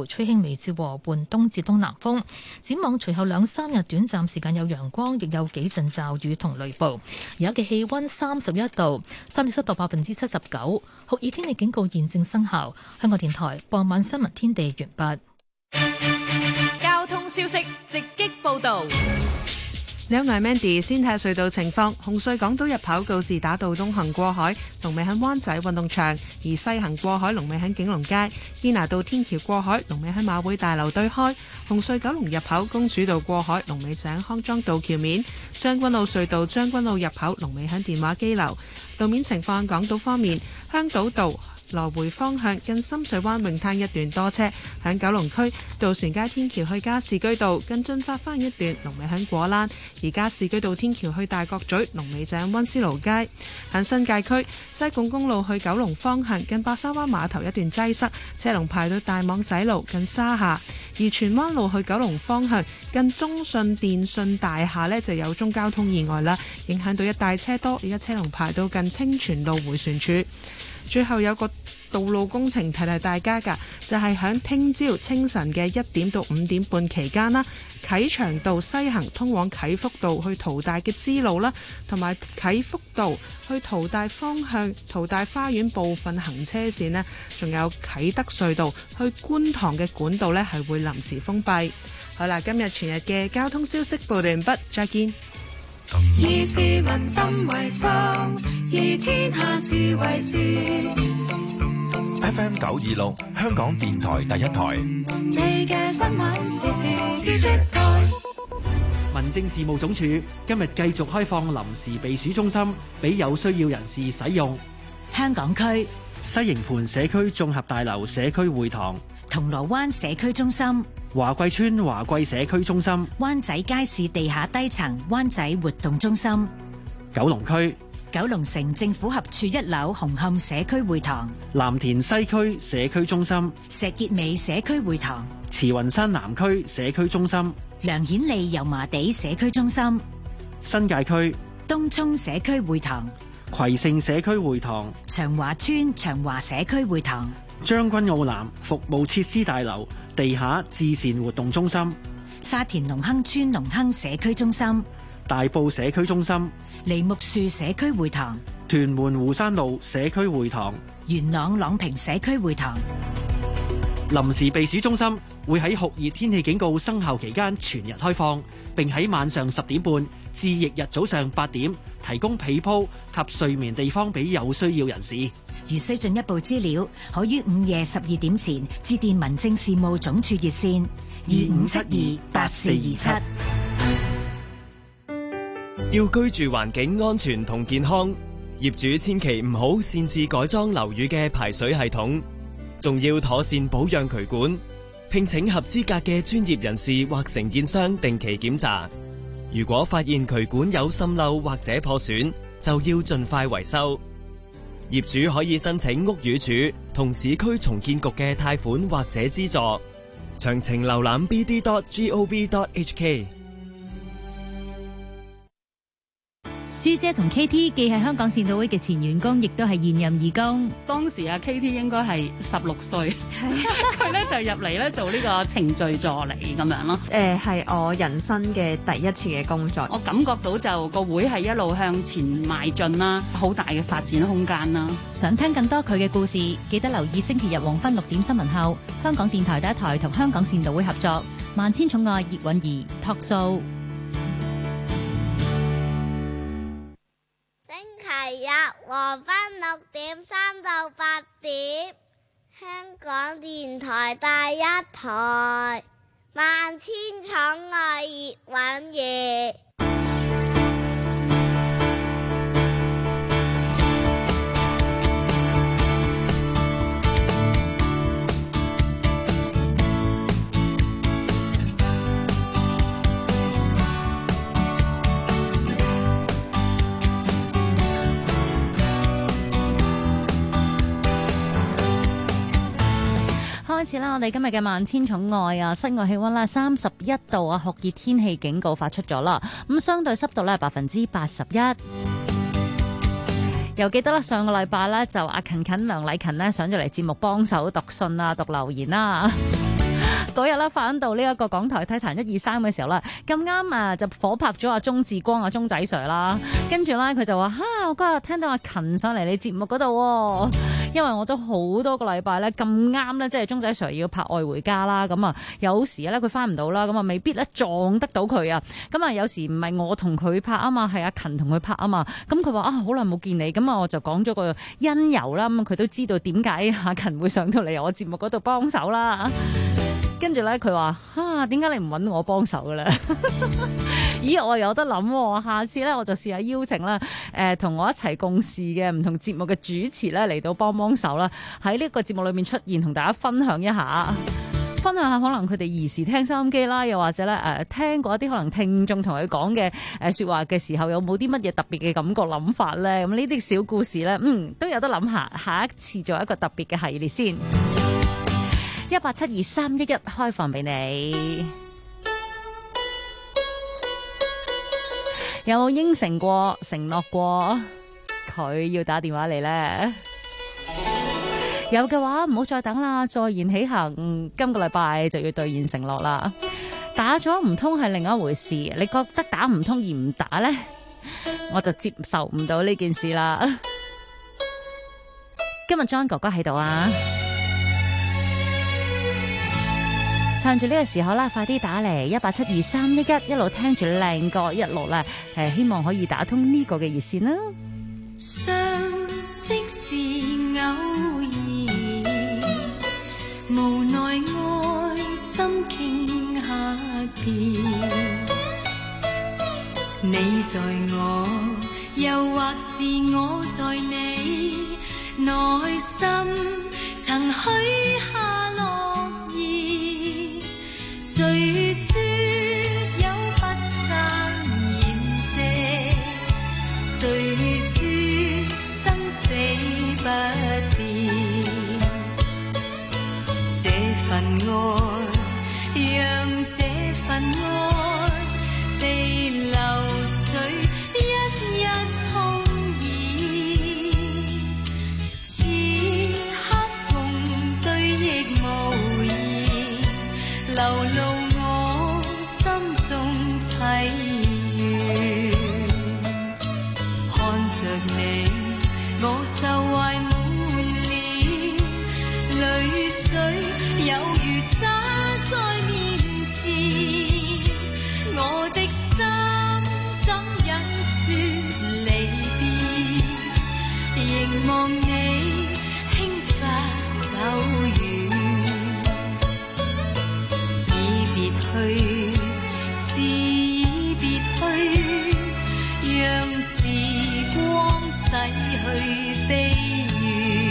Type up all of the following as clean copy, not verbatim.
度，吹輕微至和緩東至東南風。展望隨後2-3日短暫時間有陽光，亦有幾陣驟雨同雷暴。而家嘅氣溫31度，相對濕度79%，酷熱天氣警告現正生效。香港電台傍晚新聞天地完畢。 交通消息直擊報道。 你好，我係 Mandy， 先睇下隧道情況。紅隧港島入口告士打道東行過海，龍尾喺灣仔運動場；而西行過海，龍尾喺景隆街。堅拿道天橋過海，龍尾喺馬會大樓對開。紅隧九龍入口公主道過海，龍尾喺康莊道橋面。將軍澳隧道將軍澳入口，龍尾喺電話機樓。路面情況，港島方面，香島道來回方向近深水灣泳灘一段多車，喺九龍區渡船街天橋去加士居道近進發翻一段，龍尾喺果欄；而加士居道天橋去大角咀龍尾就喺溫思勞街。喺新界區西貢公路去九龍方向近白沙灣碼頭一段擠塞，車龍排到大網仔路近沙下；而荃灣路去九龍方向近中信電信大廈呢，就有宗交通意外啦，影響到一帶車多，而家車龍排到近清泉路迴旋處。最後有個道路工程提提大家㗎，就係響聽朝清晨嘅1點到5點半期間啦，啟祥道西行通往啟福道去淘大嘅支路啦，同埋啟福道去淘大方向淘大花園部分行車線呢，仲有啟德隧道去觀塘嘅管道呢，係會臨時封閉。好啦，今日全日嘅交通消息報完畢，再見。 以市民心為心，以天下事為事。 FM 926，香港電台第一台。 你嘅新聞時事知識台。 民政事務總署今日繼續開放臨時避暑中心，俾有需要人士使用。 香港區西營盤社區綜合大樓社區會堂、 銅鑼灣社區中心、 華貴村華貴社區中心、 灣仔街市地下低層灣仔活動中心、 九龍區九龍城政府合署1樓紅磡社區會堂、 藍田西區社區中心、 石硤尾社區會堂、 慈雲山南區社區中心、 梁顯利油麻地社區中心、 新界區東涌社區會堂、 葵盛社區會堂、 長華村長華社區會堂、 將軍澳南服務設施大樓地下至善活動中心、 沙田隆亨村隆亨社區中心、 大埔社區中心、 梨木樹社區會堂、 屯門湖山路社區會堂、 元朗朗屏社區會堂。 臨時避暑中心會喺酷熱天氣警告生效期間全日開放，並喺晚上10點半至翌日早上8點提供被鋪及睡眠地方俾有需要人士。 如需進一步資料，可於午夜12點前致電民政事務總署熱線25728427。 要居住環境安全同健康，業主千祈唔好擅自改裝樓宇嘅排水系統，仲要妥善保養渠管，聘請合資格嘅專業人士或承建商定期檢查。如果發現渠管有滲漏或者破損，就要盡快維修。業主可以申請屋宇署同市區重建局嘅貸款或者資助，詳情瀏覽 bd.gov.hk。 朱姐同 KT 既係香港善導會嘅前員工，亦都係現任義工。 當時阿 KT 應該係16歲，佢咧就入嚟咧做呢個程序助理咁樣咯。 係我人生嘅第一次嘅工作， 我感覺到就個會係一路向前邁進啦，好大嘅發展空間啦。 想聽更多佢嘅故事，記得留意星期日黃昏6點新聞後，香港電台第一台同香港善導會合作《萬千寵愛葉韻儀》Talk Show。 星期日黃昏6點3到8點，香港電台第一台，萬千寵愛葉韻儀。 開始啦！我哋今日嘅萬千寵愛啊，室外氣溫啦31度啊，酷熱天氣警告發出咗啦。咁相對濕度咧81%。又記得啦，上個禮拜咧就阿勤勤梁禮勤咧上咗嚟節目幫手讀信啊、讀留言啦。 嗰日啦，翻到呢一個港台體壇123嘅時候啦，咁啱就火拍咗阿鐘志光阿鐘仔 Sir 啦，跟住咧佢就話我嗰日聽到阿勤上嚟你節目嗰度喎，因為我都好多個禮拜咧咁啱咧，即係鐘仔 Sir 要拍愛回家啦，咁啊有時咧佢翻唔到啦，咁啊未必咧撞得到佢啊，咁啊有時唔係我同佢拍啊嘛，係阿勤同佢拍啊嘛，咁佢話好耐冇見你，咁啊我就講咗個因由啦，咁佢都知道點解阿勤會上到嚟我節目嗰度幫手啦。跟住咧，佢話點解你唔揾我幫手嘅咧？咦，我有得諗喎，下次咧我就試下邀請啦，同我一齊共事嘅唔同節目嘅主持咧嚟到幫手啦，喺呢個節目裏面出現，同大家分享一下可能佢哋兒時聽收音機啦，又或者咧聽過一啲可能聽眾同佢講嘅説話嘅時候，有冇啲乜嘢特別嘅感覺諗法咧？咁呢啲小故事咧，都有得諗下，下一次做一個特別嘅系列先。1872311開放俾你，有冇應承過、承諾過佢要打電話嚟呢？有嘅話唔好再等啦，坐言起行，今個禮拜就要兌現承諾啦。打咗唔通係另一回事，你覺得打唔通而唔打呢？我就接受唔到呢件事啦。今日 John 哥哥喺度啊！趁住呢個時候啦，快啲打嚟1872311，一路聽住靚歌，一路咧希望可以打通呢個嘅熱線啦。 相識是偶然，無奈愛心傾下變，你在我，又或是我在你內心，曾許下諾言，誰說有不散筵席，誰說生死不變，這份愛讓這份愛被流水一一沖染，此刻共對亦無言，流露我心中淒怨，看着你我受懷滿臉，淚水有如灑在面前，我的心怎忍說離別，凝望你輕發走遠，已別去是已別去，讓時光洗去悲怨。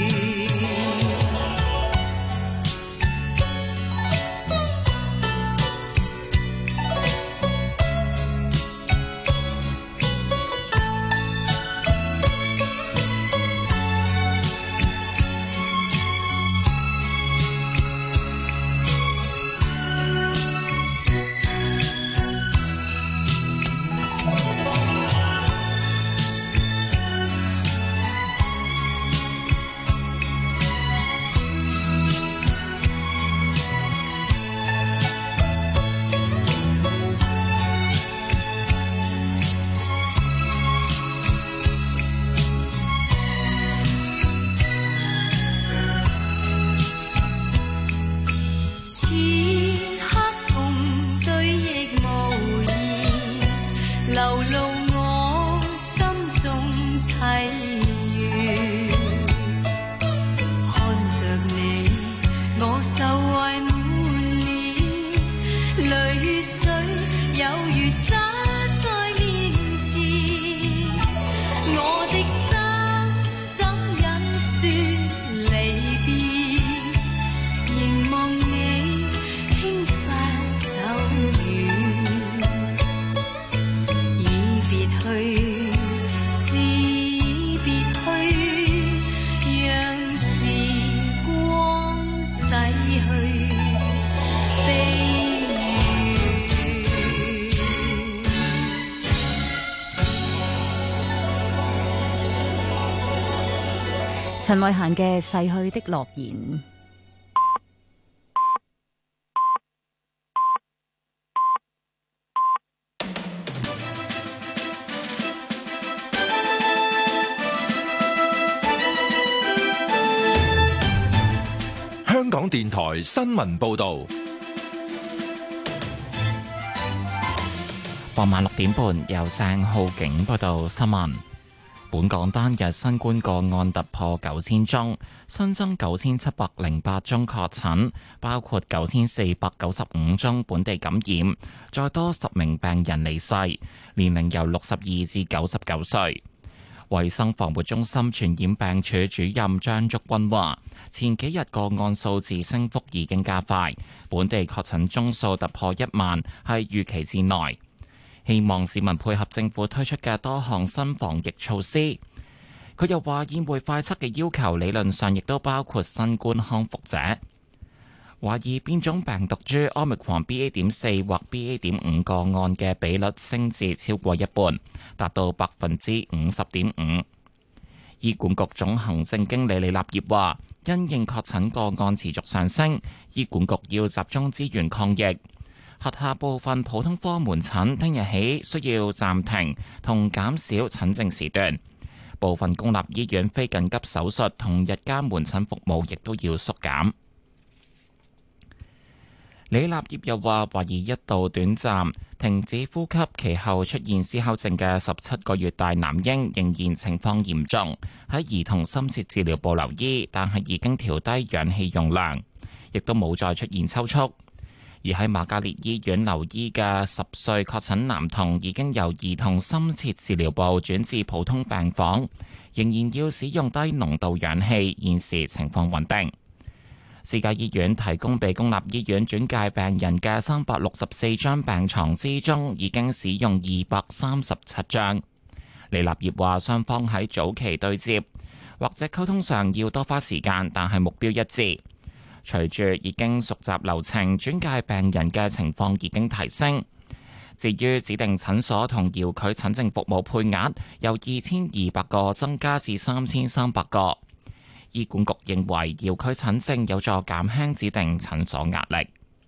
陳慧嫻嘅逝去的諾言。 電台新聞報道。 傍晚6點半，由鄭浩景報道新聞。本港單日新冠個案突破9000宗，新增9708宗確診，包括9495宗本地感染，再多10名病人離世，年齡由62至99歲。衛生防護中心傳染病處主任張竹君話，前幾日個案數字升幅已經加快，本地確診宗數突破1萬係預期之內。希望市民配合政府推出嘅多項新防疫措施。佢又話，宴會快測嘅要求理論上亦都包括新冠康復者。懷疑變種病毒株 Omicron BA.4 或 BA.5 個案嘅比率升至超過一半，達到50.5%。醫管局總行政經理李立業話，因應確診個案持續上升，醫管局要集中資源抗疫。轄下部分普通科門診聽日起需要暫停同減少診症時段，部分公立醫院非緊急手術同日間門診服務亦都要縮減。李立業又話，懷疑一度短暫停止呼吸，其後出現思考症嘅17個月大男嬰仍然情況嚴重，喺兒童深切治療部留醫，但係已經調低氧氣用量，亦都冇再出現抽搐。而喺瑪嘉烈醫院留醫嘅10歲確診男童已經由兒童深切治療部轉至普通病房，仍然要使用低濃度氧氣，現時情況穩定。私家醫院提供俾公立醫院轉介病人嘅364張病床之中，已經使用237張。李立業話，雙方喺早期對接或者溝通上要多花時間，但係目標一致。隨住已經熟習流程，轉介病人嘅情況已經提升。至於指定診所同遙距診症服務配額，由2200個增加至3300個。醫管局認為遙距診症有助減輕指定診所壓力。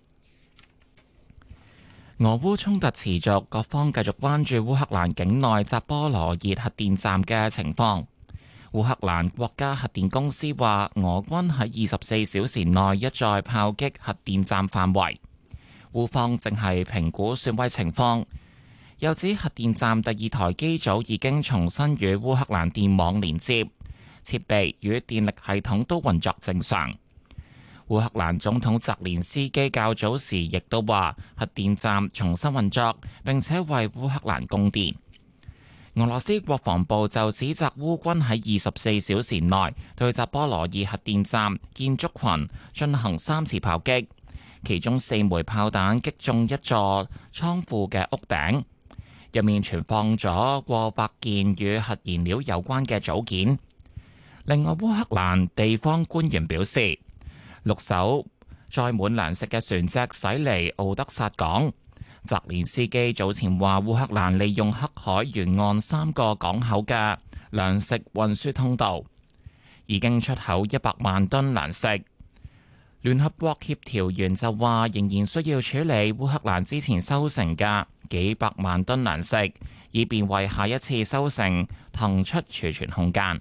俄烏衝突持續，各方繼續關注烏克蘭境內扎波羅熱核電站嘅情況。烏克蘭國家核電公司話，俄軍喺24小時內一再炮擊核電站範圍，烏方正係評估損毀情況。又指核電站第2台機組已經重新與烏克蘭電網連接，設備與電力系統都運作正常。烏克蘭總統澤連斯基較早時亦都話，核電站重新運作，並且為烏克蘭供電。俄羅斯國防部就指責烏軍喺24小時內對扎波羅熱核電站建築群進行3次炮擊，其中4枚炮彈擊中一座倉庫嘅屋頂，入面存放咗過百件與核燃料有關嘅組件。另外，烏克蘭地方官員表示，6艘載滿糧食嘅船隻駛離敖德薩港。澤連斯基早前話，烏克蘭利用黑海沿岸3個港口嘅糧食運輸通道，已經出口100萬噸糧食。聯合國協調員就話，仍然需要處理烏克蘭之前收成嘅幾百萬噸糧食，以便為下一次收成騰出儲存空間。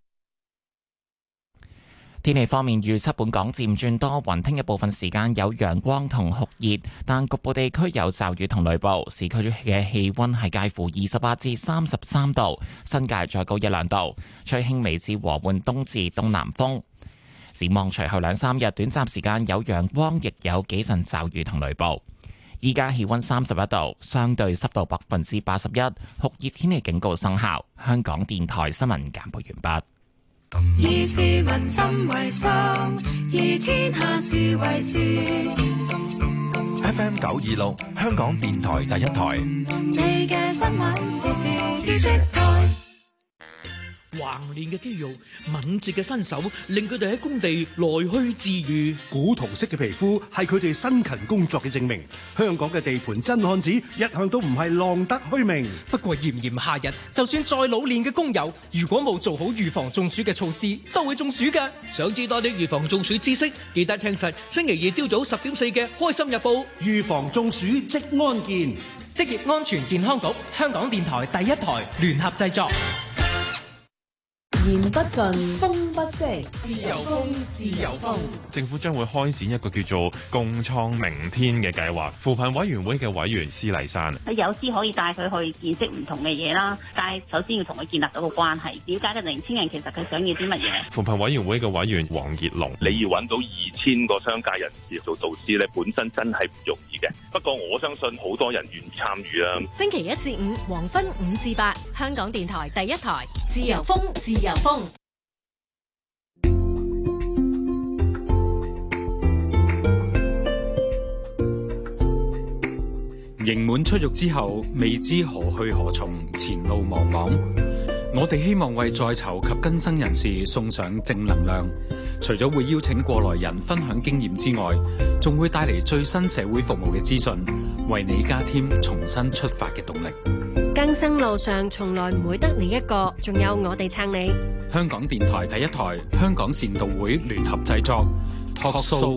天氣方面，預測本港漸轉多雲，聽日部分時間有陽光同酷熱，但局部地區有驟雨同雷暴。市區嘅氣溫係介乎28至33度，新界再高1-2度，吹輕微至和緩東至東南風。展望隨後2-3日，短暫時間有陽光，亦有幾陣驟雨同雷暴。依家氣溫31度，相對濕度81%，酷熱天氣警告生效。香港電台新聞簡報完畢。 以市民心為心，以天下事為事。 FM 926，香港電台第一台。 你嘅新聞時事知識台。 橫練嘅肌肉、敏捷嘅身手，令佢哋喺工地來去自如。 古銅色嘅皮膚係佢哋辛勤工作嘅證明。香港嘅地盤真漢子一向都唔係浪得虛名。 不過炎炎夏日，就算再老練嘅工友，如果冇做好預防中暑嘅措施，都會中暑㗎。想知多啲預防中暑知識，記得聽實星期二朝早10點4嘅《開心日報》。 預防中暑即安健， 職業安全健康局、香港電台第一台聯合製作。 言不盡，風不息，自由風，自由風。 政府將會開展一個叫做共創明天嘅計劃。扶貧委員會嘅委員施麗珊， 有時可以帶佢去見識唔同嘅嘢啦，但係首先要同佢建立到個關係，了解嘅年輕人其實佢想要啲乜嘢。 扶貧委員會嘅委員黃傑龍， 你要揾到2000個商界人士做導師咧，本身真係唔容易嘅。不過我相信好多人願意參與啦。 星期1至5黃昏5至8，香港電台第一台，自由風，自由風。 刑滿出獄之後，未知何去何從，前路茫茫。我哋希望為在囚及更生人士送上正能量，除咗會邀請過來人分享經驗之外，仲會帶嚟最新社會服務嘅資訊，為你加添重新出發嘅動力。 更生路上從來唔會得你一個，仲有我哋撐你。 香港電台第一台，香港善導會聯合製作 Talk Show。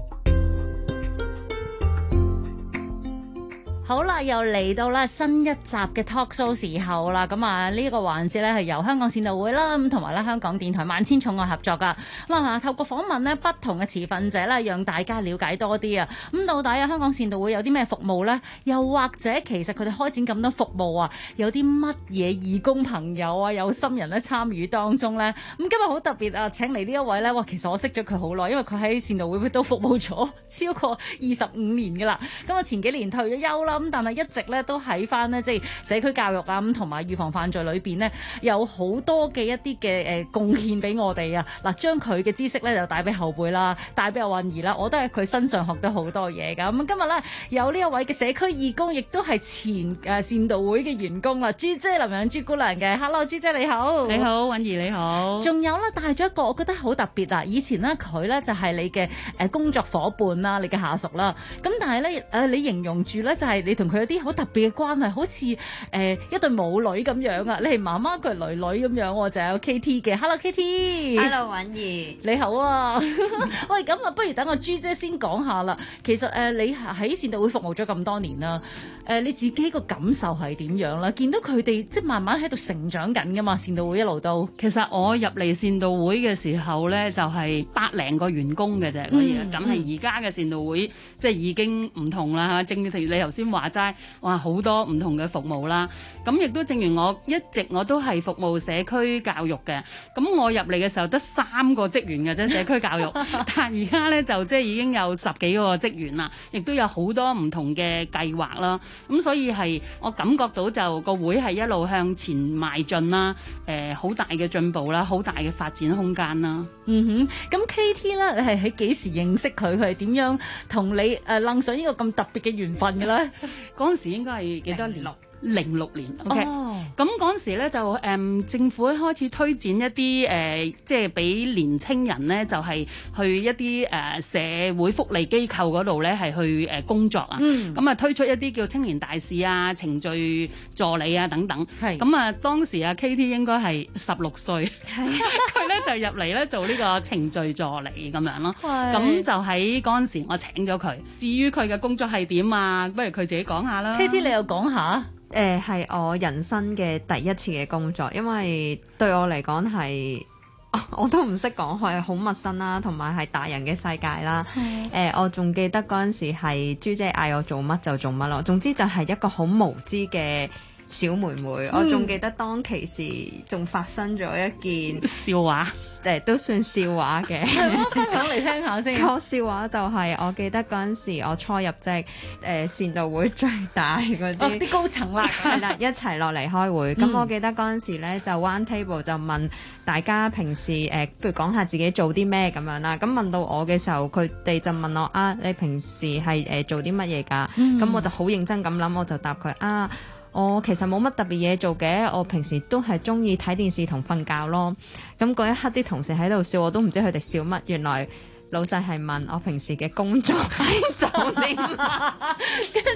好啦，又嚟到啦新一集嘅 Talk Show 時候啦，咁啊呢個環節咧係由香港善導會啦，咁同埋咧香港電台萬千寵愛合作噶，咁啊透過訪問咧不同嘅持份者咧，讓大家了解多啲啊。咁到底啊香港善導會有啲咩服務咧？又或者其實佢哋開展咁多服務啊，有啲乜嘢義工朋友啊、有心人咧參與當中咧？咁今日好特別啊，請嚟呢一位咧，哇！其實我識咗佢好耐，因為佢喺善導會都服務咗超過25年噶啦。咁啊前幾年退咗休啦。咁但係一直咧都喺翻呢，即係社區教育啊，咁同埋預防犯罪裏邊呢，有好多嘅一啲嘅貢獻俾我哋啊！嗱，將佢嘅知識咧就帶俾後輩啦，帶俾阿韻兒啦，我都喺佢身上學到好多嘢㗎。咁今日咧有呢一位嘅社區義工，亦都係前善導會嘅員工啦，朱姐林楊朱姑娘嘅 ，Hello 朱姐你好， 你好韻兒你好， 仲有咧帶咗一個我覺得好特別啊！以前咧佢咧就係你嘅工作伙伴啦，你嘅下屬啦，咁但係咧你形容住咧就係你同佢有啲好特別嘅關係，好似一對母女咁樣啊！你係媽媽，佢係女女咁樣，就有 KT 嘅。Hello KT，Hello 韻兒， 你好啊！喂，咁啊，不如等我朱姐先講下啦。其實你喺善導會服務咗咁多年啦，你自己個感受係點樣啦？見到佢哋即係慢慢喺度成長緊噶嘛？善導會一路都， 其實我入嚟善導會嘅時候咧，就係100零個員工嘅啫，咁係而家嘅善導會即係已經唔同啦。正如你頭先話齋，哇好多唔同嘅服務啦。咁亦都正如我一直我都係服務社區教育嘅。咁我入嚟嘅時候得3個職員嘅啫，社區教育。但係而家咧就即係已經有10幾個職員啦，亦都有好多唔同嘅計劃啦。咁所以係我感覺到就個會係一路向前邁進啦，好大嘅進步啦，好大嘅發展空間啦。 嗯哼，咁 KT 咧，你係喺幾時認識佢？佢係點樣同你楞上呢個咁特別嘅緣分嘅咧？ 嗰陣時應該係幾多年？06年，OK。咁嗰陣時咧就政府開始推薦一啲即係俾年青人咧，就係去一啲社會福利機構嗰度咧係去工作啊。咁啊推出一啲叫青年大使啊、程序助理啊等等。係。咁啊當時啊 KT 應該係16歲，佢咧就入嚟咧做呢個程序助理咁樣咯。咁就喺嗰陣時我請咗佢。至於佢嘅工作係點啊？不如佢自己講下啦。 KT 你又講下。 係我人生嘅第一次嘅工作，因為對我嚟講係，我都唔識講，係好陌生啦，同埋係大人嘅世界啦。我仲記得嗰陣時係朱姐嗌我做乜就做乜咯，總之就係一個好無知嘅小妹妹。我仲記得當其時仲發生咗一件笑話， 都算笑話嘅。 分享嚟聽下先。 個笑話就係我記得嗰陣時我初入職，善導會最大嗰啲啲高層啦， 係啦，一齊落嚟開會。咁我記得嗰陣時咧就 one table 就問大家平時不如講下自己做啲咩咁樣啦。咁問到我嘅時候，佢哋就問我啊，你平時係做啲乜嘢㗎？咁我就好認真咁諗，我就答佢啊。我其實冇乜特別嘢做嘅，我平時都係中意睇電視同瞓覺咯。咁嗰一刻啲同事喺度笑，我都唔知佢哋笑乜。原來老細係問我平時嘅工作係做啲乜， 跟住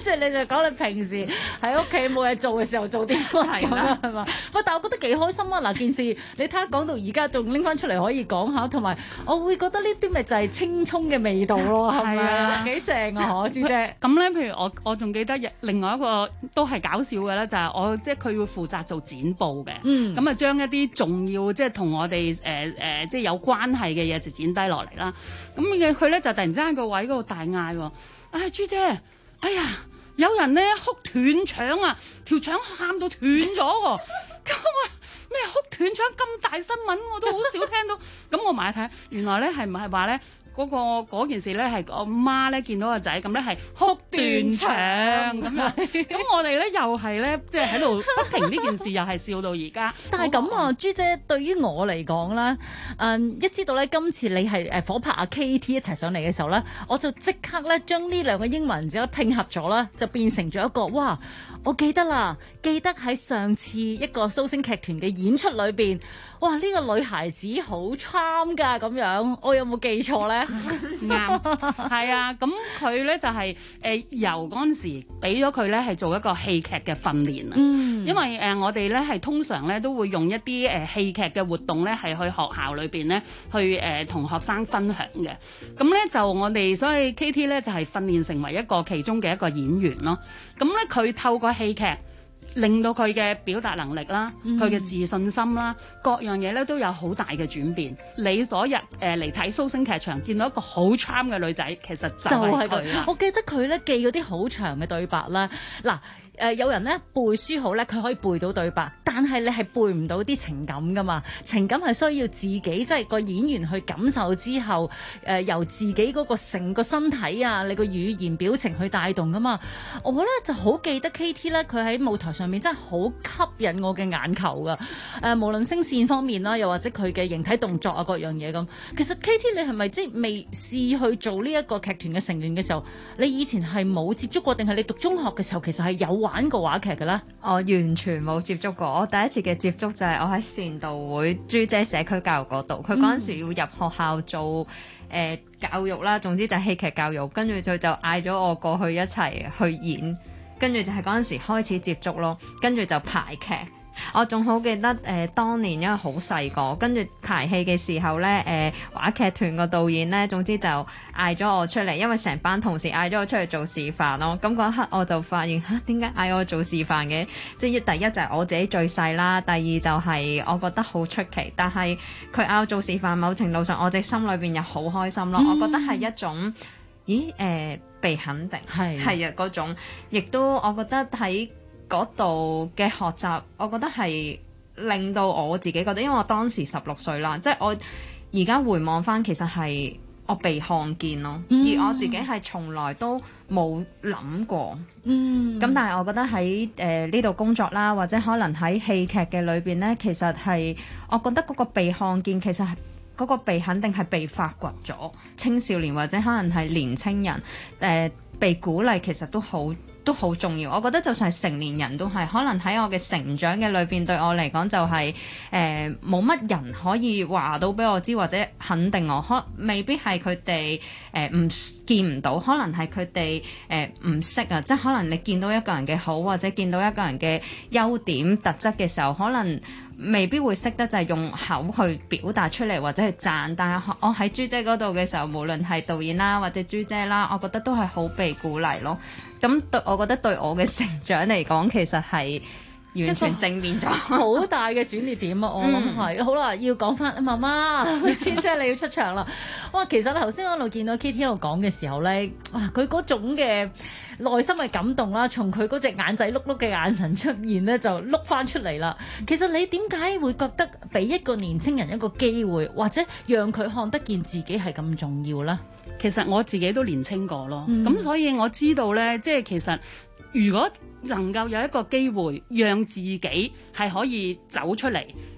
即係你就講你平時喺屋企冇嘢做嘅時候做啲乜咁啦，係嘛？喂，但係我覺得幾開心啊！嗱，件事你睇下講到而家仲拎翻出嚟可以講下，同埋我會覺得呢啲咪就係青葱嘅味道咯，係咪啊？幾正啊，嗬，朱姐。 咁咧，譬如我仲記得另外一個都係搞笑嘅咧，就係我即係佢會負責做剪報嘅，咁啊將一啲重要即係同我哋即係有關係嘅嘢就剪低落嚟啦。咁佢咧就突然之間喺個位嗰度大嗌喎，朱姐，哎呀，有人咧哭斷腸啊，條腸喊到斷咗喎。咁我話咩哭斷腸咁大新聞，我都好少聽到。咁我埋睇，原來咧係唔係話咧？嗰件事咧係我媽咧見到個仔咁咧係哭斷腸咁樣，咁我哋咧又係咧即係喺度不停呢件事又係笑到而家。 但係咁啊，朱姐對於我嚟講咧，一知道咧今次你係火拍阿 KT 一齊上嚟嘅時候咧，我就即刻咧將呢兩個英文字咧拼合咗啦，就變成咗一個哇！我記得啦，記得喺上次一個蘇星劇團嘅演出裏邊，哇！呢個女孩子好 charm 㗎咁樣，我有冇記錯咧？ 啱，係啊，咁佢咧就係由嗰陣時俾咗佢咧係做一個戲劇嘅訓練啊，因為我哋咧係通常咧都會用一啲戲劇嘅活動咧係去學校裏邊咧去同學生分享嘅，咁咧就我哋所以 KT 咧就係訓練成為一個其中嘅一個演員咯，咁咧佢透過戲劇令到佢嘅表達能力啦，佢嘅自信心啦，各樣嘢咧都有好大嘅轉變。你所日嚟睇蘇星劇場，見到一個好 charm 嘅女仔，其實就係佢啦。 我記得佢咧記嗰啲好長嘅對白啦，嗱。有人咧背書好咧，佢可以背到對白，但係你係背唔到啲情感噶嘛？情感係需要自己即係個演員去感受之後，由自己嗰個成個身體啊，你個語言表情去帶動噶嘛。我咧就好記得 KT 咧，佢喺舞台上面真係好吸引我嘅眼球噶。無論聲線方面啦，又或者佢嘅形體動作啊，各樣嘢咁。其實 KT 你係咪即係未試去做呢一個劇團嘅成員嘅時候，你以前係冇接觸過，定係你讀中學嘅時候其實係有玩過話劇嘅咧？ 我完全冇接觸過，我第一次嘅接觸就係我喺善道會朱姐社區教育嗰度，佢嗰陣時要入學校做教育啦，總之就係戲劇教育，跟住佢就嗌咗我過去一齊去演，跟住就係嗰陣時開始接觸咯，跟住就排劇。我仲好記得當年因為好細個，跟住排戲嘅時候咧，話劇團個導演咧，總之就嗌咗我出嚟，因為成班同事嗌咗我出嚟做示範咯。咁嗰一刻我就發現點解嗌我做示範嘅？即係第一就係我自己最細啦，第二就係我覺得好出奇，但係佢嗌我做示範，某程度上我隻心裏邊又好開心咯。我覺得係一種被肯定係啊嗰種，亦都我覺得喺嗰度嘅學習，我覺得係令到我自己覺得，因為我當時16歲啦，即係我而家回望返，其實係我被看見咯，而我自己係從來都冇諗過。咁但係我覺得喺呢度工作啦，或者可能喺戲劇嘅裏邊呢，其實係我覺得嗰個被看見，其實係嗰個被肯定係被發掘咗。青少年或者可能係年青人被鼓勵，其實都好重要。我覺得就算係成年人都係，可能喺我嘅成長嘅裏邊，對我嚟講就係冇乜人可以話到俾我知，或者肯定我，未必係佢哋見唔到，可能係佢哋唔識啊，即係可能你見到一個人嘅好，或者見到一個人嘅優點特質嘅時候，可能未必會識得就係用口去表達出嚟或者去讚，但係我喺朱姐嗰度嘅時候，無論係導演啦或者朱姐啦，我覺得都係好被鼓勵咯。咁我覺得對我嘅成長嚟講，其實係完全正面咗， 好大嘅轉捩點啊！我諗係好啦，要講翻媽媽，川姐你要出場啦！哇，其實頭先我一路見到 KT 喺度講嘅時候咧，哇，佢嗰種嘅內心嘅感動啦，從佢嗰隻眼仔碌碌嘅眼神出現咧，就碌翻出嚟啦。其實你點解會覺得俾一個年青人一個機會，或者讓佢看得見自己係咁重要咧？ 其實我自己都年青過咯，咁所以我知道咧，即係其實如果能夠有一個機會讓自己係可以走出嚟，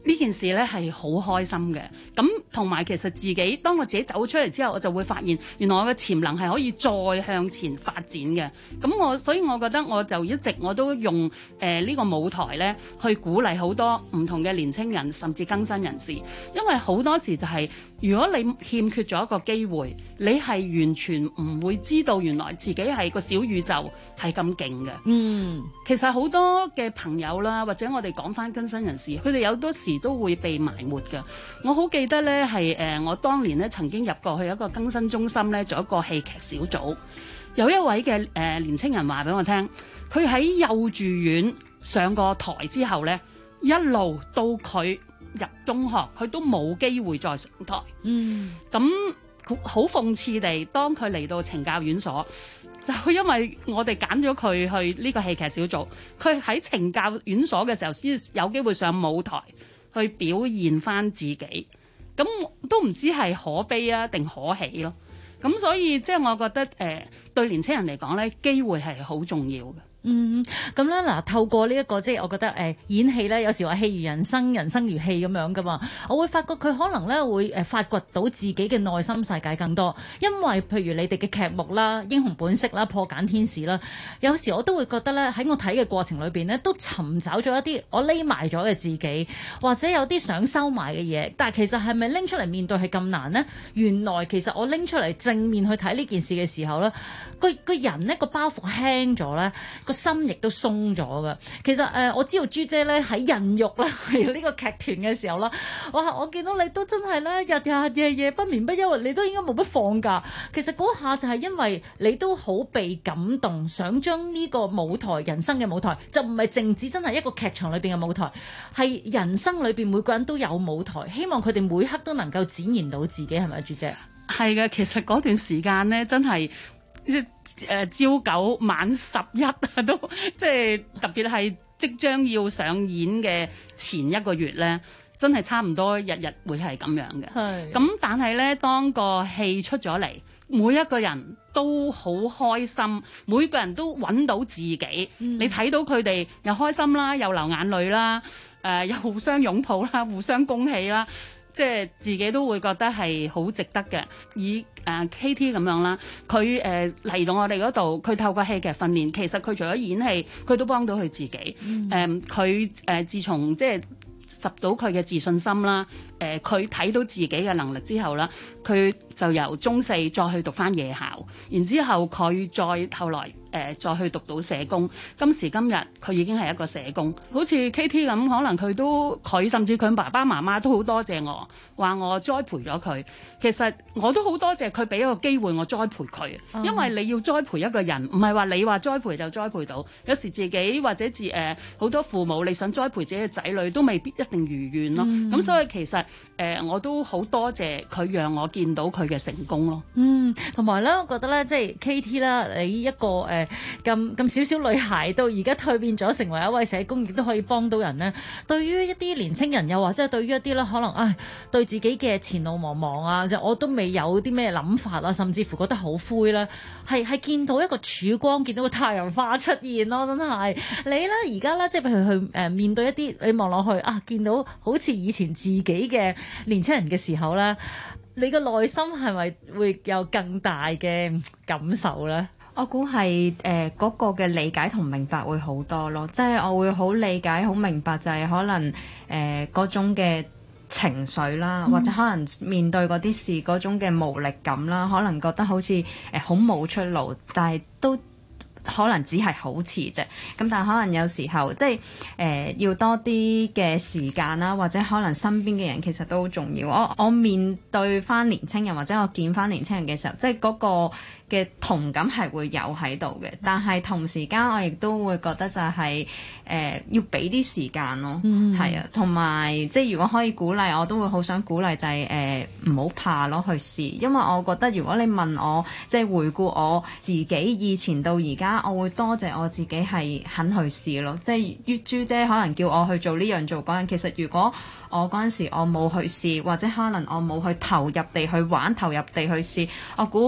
呢件事咧係好開心嘅。咁同埋其實自己當我自己走出嚟之後，我就會發現原來我嘅潛能係可以再向前發展嘅。所以我覺得我就一直我都用呢個舞台咧去鼓勵好多唔同嘅年青人甚至更新人士，因為好多時就係如果你欠缺咗一個機會，你係完全唔會知道原來自己係個小宇宙係咁勁嘅。其實好多嘅朋友啦，或者我哋講翻更新人士，佢哋有多時都會被埋沒嘅。我好記得咧係我當年咧曾經入過去一個更新中心咧做一個戲劇小組，有一位嘅年青人話俾我聽，佢喺幼稚園上過台之後咧，一路到佢入中學，佢都冇機會再上台。咁好諷刺地，當佢嚟到懲教院所，就因為我哋揀咗佢去呢個戲劇小組，佢喺懲教院所嘅時候先有機會上舞台去表現翻自己。咁都唔知係可悲啊定可喜咯。咁所以即係我覺得對年輕人嚟講咧，機會係好重要嘅。 咁咧嗱，透過呢一個即係我覺得演戲咧，有時話戲如人生，人生如戲咁樣噶嘛。我會發覺佢可能咧會發掘到自己嘅內心世界更多，因為譬如你哋嘅劇目啦、英雄本色啦、破繭天使啦，有時我都會覺得咧喺我睇嘅過程裏邊咧，都尋找咗一啲我匿埋咗嘅自己，或者有啲想收埋嘅嘢，但係其實係咪拎出嚟面對係咁難呢？原來其實我拎出嚟正面去睇呢件事嘅時候咧，個人呢個包袱輕咗咧，個心亦都鬆咗噶。其實我知道朱姐咧喺孕育啦，係呢個劇團嘅時候啦，我見到你都真係咧日日夜夜不眠不休，你都應該冇乜放假。其實嗰下就係因為你都好被感動，想將呢個舞台人生嘅舞台，就唔係淨止真係一個劇場裏邊嘅舞台，係人生裏邊每個人都有舞台，希望佢哋每刻都能夠展現到自己，係咪朱姐？ 係嘅，其實嗰段時間咧真係朝九晚11啊，都即係特別係即將要上演嘅前一個月咧，真係差唔多日日會係咁樣嘅。咁但係咧，當個戲出咗嚟，每一個人都好開心，每個人都揾到自己。你睇到佢哋又開心啦，又流眼淚啦，又互相擁抱啦，互相恭喜啦。即係自己都會覺得係好值得嘅。以KT 咁樣啦，佢嚟到我哋嗰度，佢透過戲劇訓練，其實佢除咗演戲，佢都幫到佢自己。佢自從即係拾到佢嘅自信心啦，佢睇到自己嘅能力之後啦，佢就由中四再去讀返夜校，然之後佢再後來再去讀到社工。今時今日佢已經係一個社工，好似 KT 咁，可能佢甚至佢爸爸媽媽都好多謝我，話我栽培咗佢。其實我都好多謝佢俾一個機會我栽培佢，因為你要栽培一個人，唔係話你話栽培就栽培到。有時自己或者好多父母你想栽培自己嘅仔女，都未必一定如願咯。咁所以其實我都好多謝佢，讓我見到佢嘅成功咯。 同埋咧，我覺得咧，即係 KT 啦，你一個咁少少女孩到而家蛻變咗成為一位社工，亦都可以幫到人呢。對於一啲年青人，又或者係對於一啲咧可能對自己嘅前路茫茫啊，就我都未有啲咩諗法啊，甚至乎覺得好灰啦，係見到一個曙光，見到個太陽花出現咯，真係你咧而家咧，即係譬如去面對一啲你望落去見到好似以前自己嘅年青人嘅時候咧，你嘅內心係咪會有更大嘅感受咧？ 我估係嗰個嘅理解同明白會好多咯，即係我會好理解、好明白，就係可能嗰種嘅情緒啦，或者可能面對嗰啲事嗰種嘅無力感啦，可能覺得好似好冇出路，但係都可能只係好遲啫。咁但係可能有時候即係要多啲嘅時間啦，或者可能身邊嘅人其實都好重要。我面對翻年青人或者我見翻年青人嘅時候，即係嗰個嘅同感係會有喺度嘅，但係同時間我亦都會覺得就係要俾啲時間咯，係啊，同埋即係如果可以鼓勵，我都會好想鼓勵就係唔好怕咯，去試，因為我覺得如果你問我即係回顧我自己以前到而家，我會多謝我自己係肯去試咯，即係朱姐可能叫我去做呢樣做嗰樣，其實如果我嗰陣時我冇去試，或者可能我冇去投入地去玩，投入地去試，我估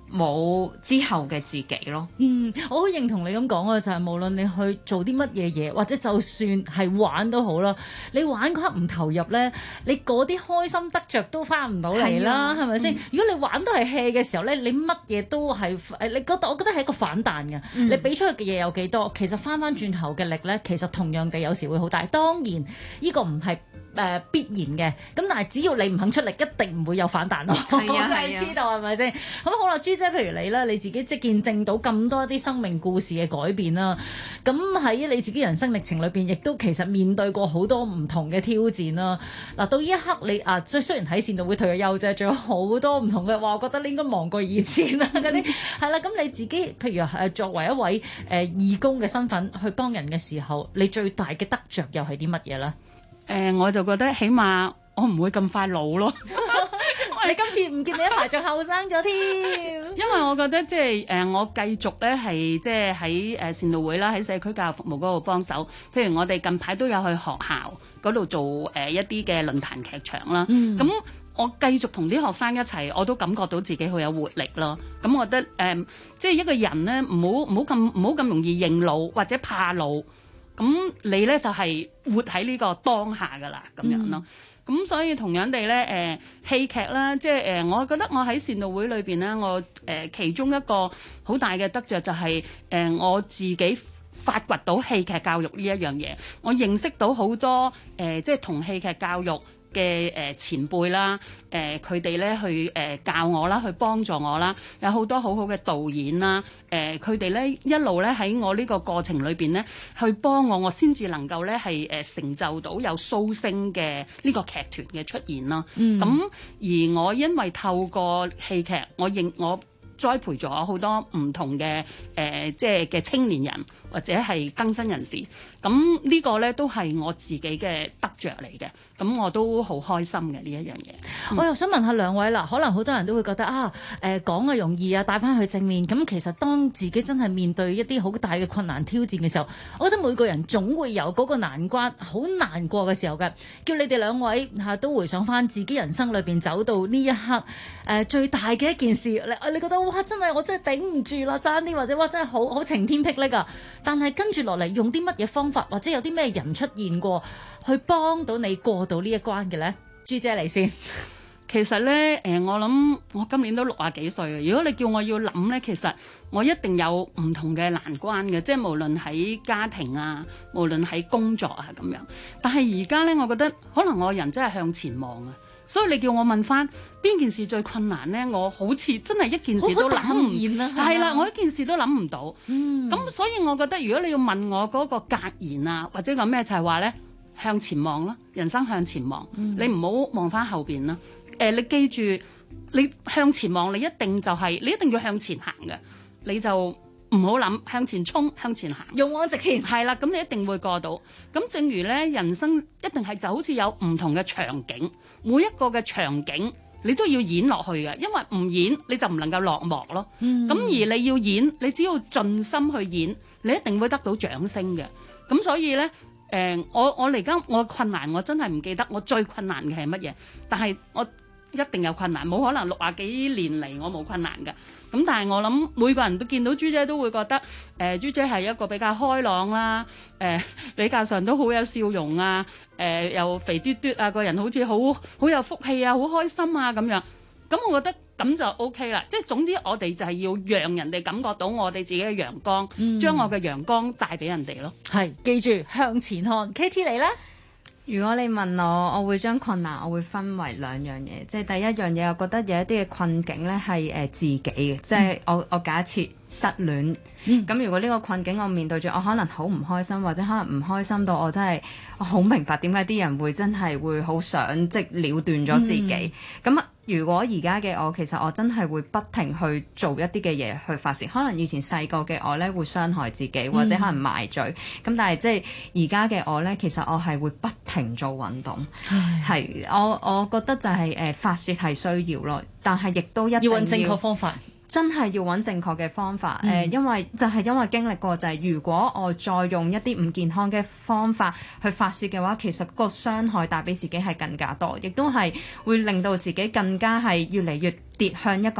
冇之後嘅自己咯。 我好認同你咁講啊，就係無論你去做啲乜嘢嘢，或者就算係玩都好啦，你玩嗰刻唔投入咧，你嗰啲開心得着都翻唔到嚟啦，係咪先？如果你玩都係 hea 嘅時候咧，你乜嘢都係你覺得，我覺得係一個反彈嘅。你俾出去嘅嘢有幾多，其實翻轉頭嘅力咧，其實同樣地有時會好大。當然呢個唔係必然嘅，咁但係只要你唔肯出力，一定唔會有反彈咯。我真係知道係咪先？咁好啦，朱姐，譬如你啦，你自己即係見證到咁多啲生命故事嘅改變啦，咁喺你自己人生歷程裏邊，亦都其實面對過好多唔同嘅挑戰啦。嗱，到呢一刻你雖然喺善導會退咗休啫，仲有好多唔同嘅話，我覺得你應該忙過以前啦嗰啲係啦。咁你自己譬如作為一位義工嘅身份去幫人嘅時候，你最大嘅得着又係啲乜嘢咧？ 我就覺得起碼我唔會咁快老咯。 你今次唔見你一排仲後生咗添， 因為我覺得即係我繼續咧係即係喺善導會啦，喺社區教育服務嗰度幫手。譬如我哋近排都有去學校嗰度做一啲嘅論壇劇場啦。咁我繼續同啲學生一齊，我都感覺到自己好有活力咯。咁我覺得即係一個人咧，唔好咁容易認老或者怕老。咁你咧就係活喺呢個當下㗎啦，咁樣咯。咁所以同樣地咧，戲劇啦，即係我覺得我喺善導會裏邊咧，我其中一個好大嘅得着就係我自己發掘到戲劇教育呢一樣嘢，我認識到好多即係同戲劇教育嘅前輩啦，佢哋咧去教我啦，去幫助我啦，有好多好好嘅導演啦，佢哋咧一路咧喺我呢個過程裏邊咧，去幫我先至能夠咧係成就到有蘇星嘅呢個劇團嘅出現啦。咁而我因為透過戲劇，我栽培咗好多唔同嘅即係嘅青年人或者係更新人士，咁呢個咧都係我自己嘅得着嚟嘅，咁我都好開心嘅呢一樣嘢。 我又想問下兩位啦，可能好多人都會覺得講啊容易啊，帶翻去正面，咁其實當自己真係面對一啲好大嘅困難挑戰嘅時候，我覺得每個人總會有嗰個難關，好難過嘅時候嘅。叫你哋兩位都回想翻自己人生裏邊走到呢一刻最大嘅一件事，你覺得哇真係我真係頂唔住啦，爭啲或者哇真係好晴天霹靂啊！但係跟住落嚟用啲乜嘢方法，或者有啲咩人出現過去幫到你過到呢一關嘅咧？朱姐嚟先。 其實咧，我諗我今年都60幾歲嘅。如果你叫我要諗咧，其實我一定有唔同嘅難關嘅，即係無論喺家庭啊，無論喺工作啊咁樣。但係而家咧，我覺得可能我人真係向前望啊。所以你叫我問翻邊件事最困難咧，我好似真係一件事都諗唔到。係啦，我一件事都諗唔到。咁所以我覺得如果你要問我嗰個格言啊，或者個咩就係話咧，向前望啦，人生向前望，你唔好望翻後邊啦。你記住，你向前望，你一定要向前行嘅，你就唔好諗向前衝，向前行， 勇往直前。 係啦，咁你一定會過到。咁正如咧，人生一定係就好似有唔同嘅場景，每一個嘅場景你都要演落去嘅，因為唔演你就唔能夠落幕咯。咁而你要演，你只要盡心去演，你一定會得到掌聲嘅。咁所以咧，我而家我困難，我真係唔記得我最困難嘅係乜嘢，但係我一定有困難，冇可能60幾年嚟我冇困難嘅。咁但係我諗每個人都見到朱姐都會覺得，朱姐係一個比較開朗啦，比較上都好有笑容啊，又肥嘟嘟啊，個人好似好有福氣啊，好開心啊咁樣。咁我覺得咁就 OK 啦，即係總之我哋就係要讓人哋感覺到我哋自己嘅陽光，將我嘅陽光帶俾人哋咯。 係，記住向前看。KT 你咧？ 如果你問我會將困難我會分為兩樣嘢，即係第一樣嘢，我覺得有一啲嘅困境咧係自己嘅，即係我假設失戀，咁如果呢個困境我面對住，我可能好唔開心，或者可能唔開心到我真係好明白點解啲人會真係會好想即係了斷咗自己。咁如果而家嘅我，其實我真係會不停去做一啲嘅嘢去發泄。可能以前細個嘅我咧會傷害自己，或者可能埋嘴。咁但係即係而家嘅我咧，其實我係會不停做運動。係我覺得就係發泄係需要咯，但係亦都一定要揾正確方法。 真係要揾正確嘅方法，因為經歷過就係如果我再用一啲唔健康嘅方法去發泄嘅話，其實個傷害帶俾自己係更加多，亦都係會令到自己更加係越嚟越跌向一個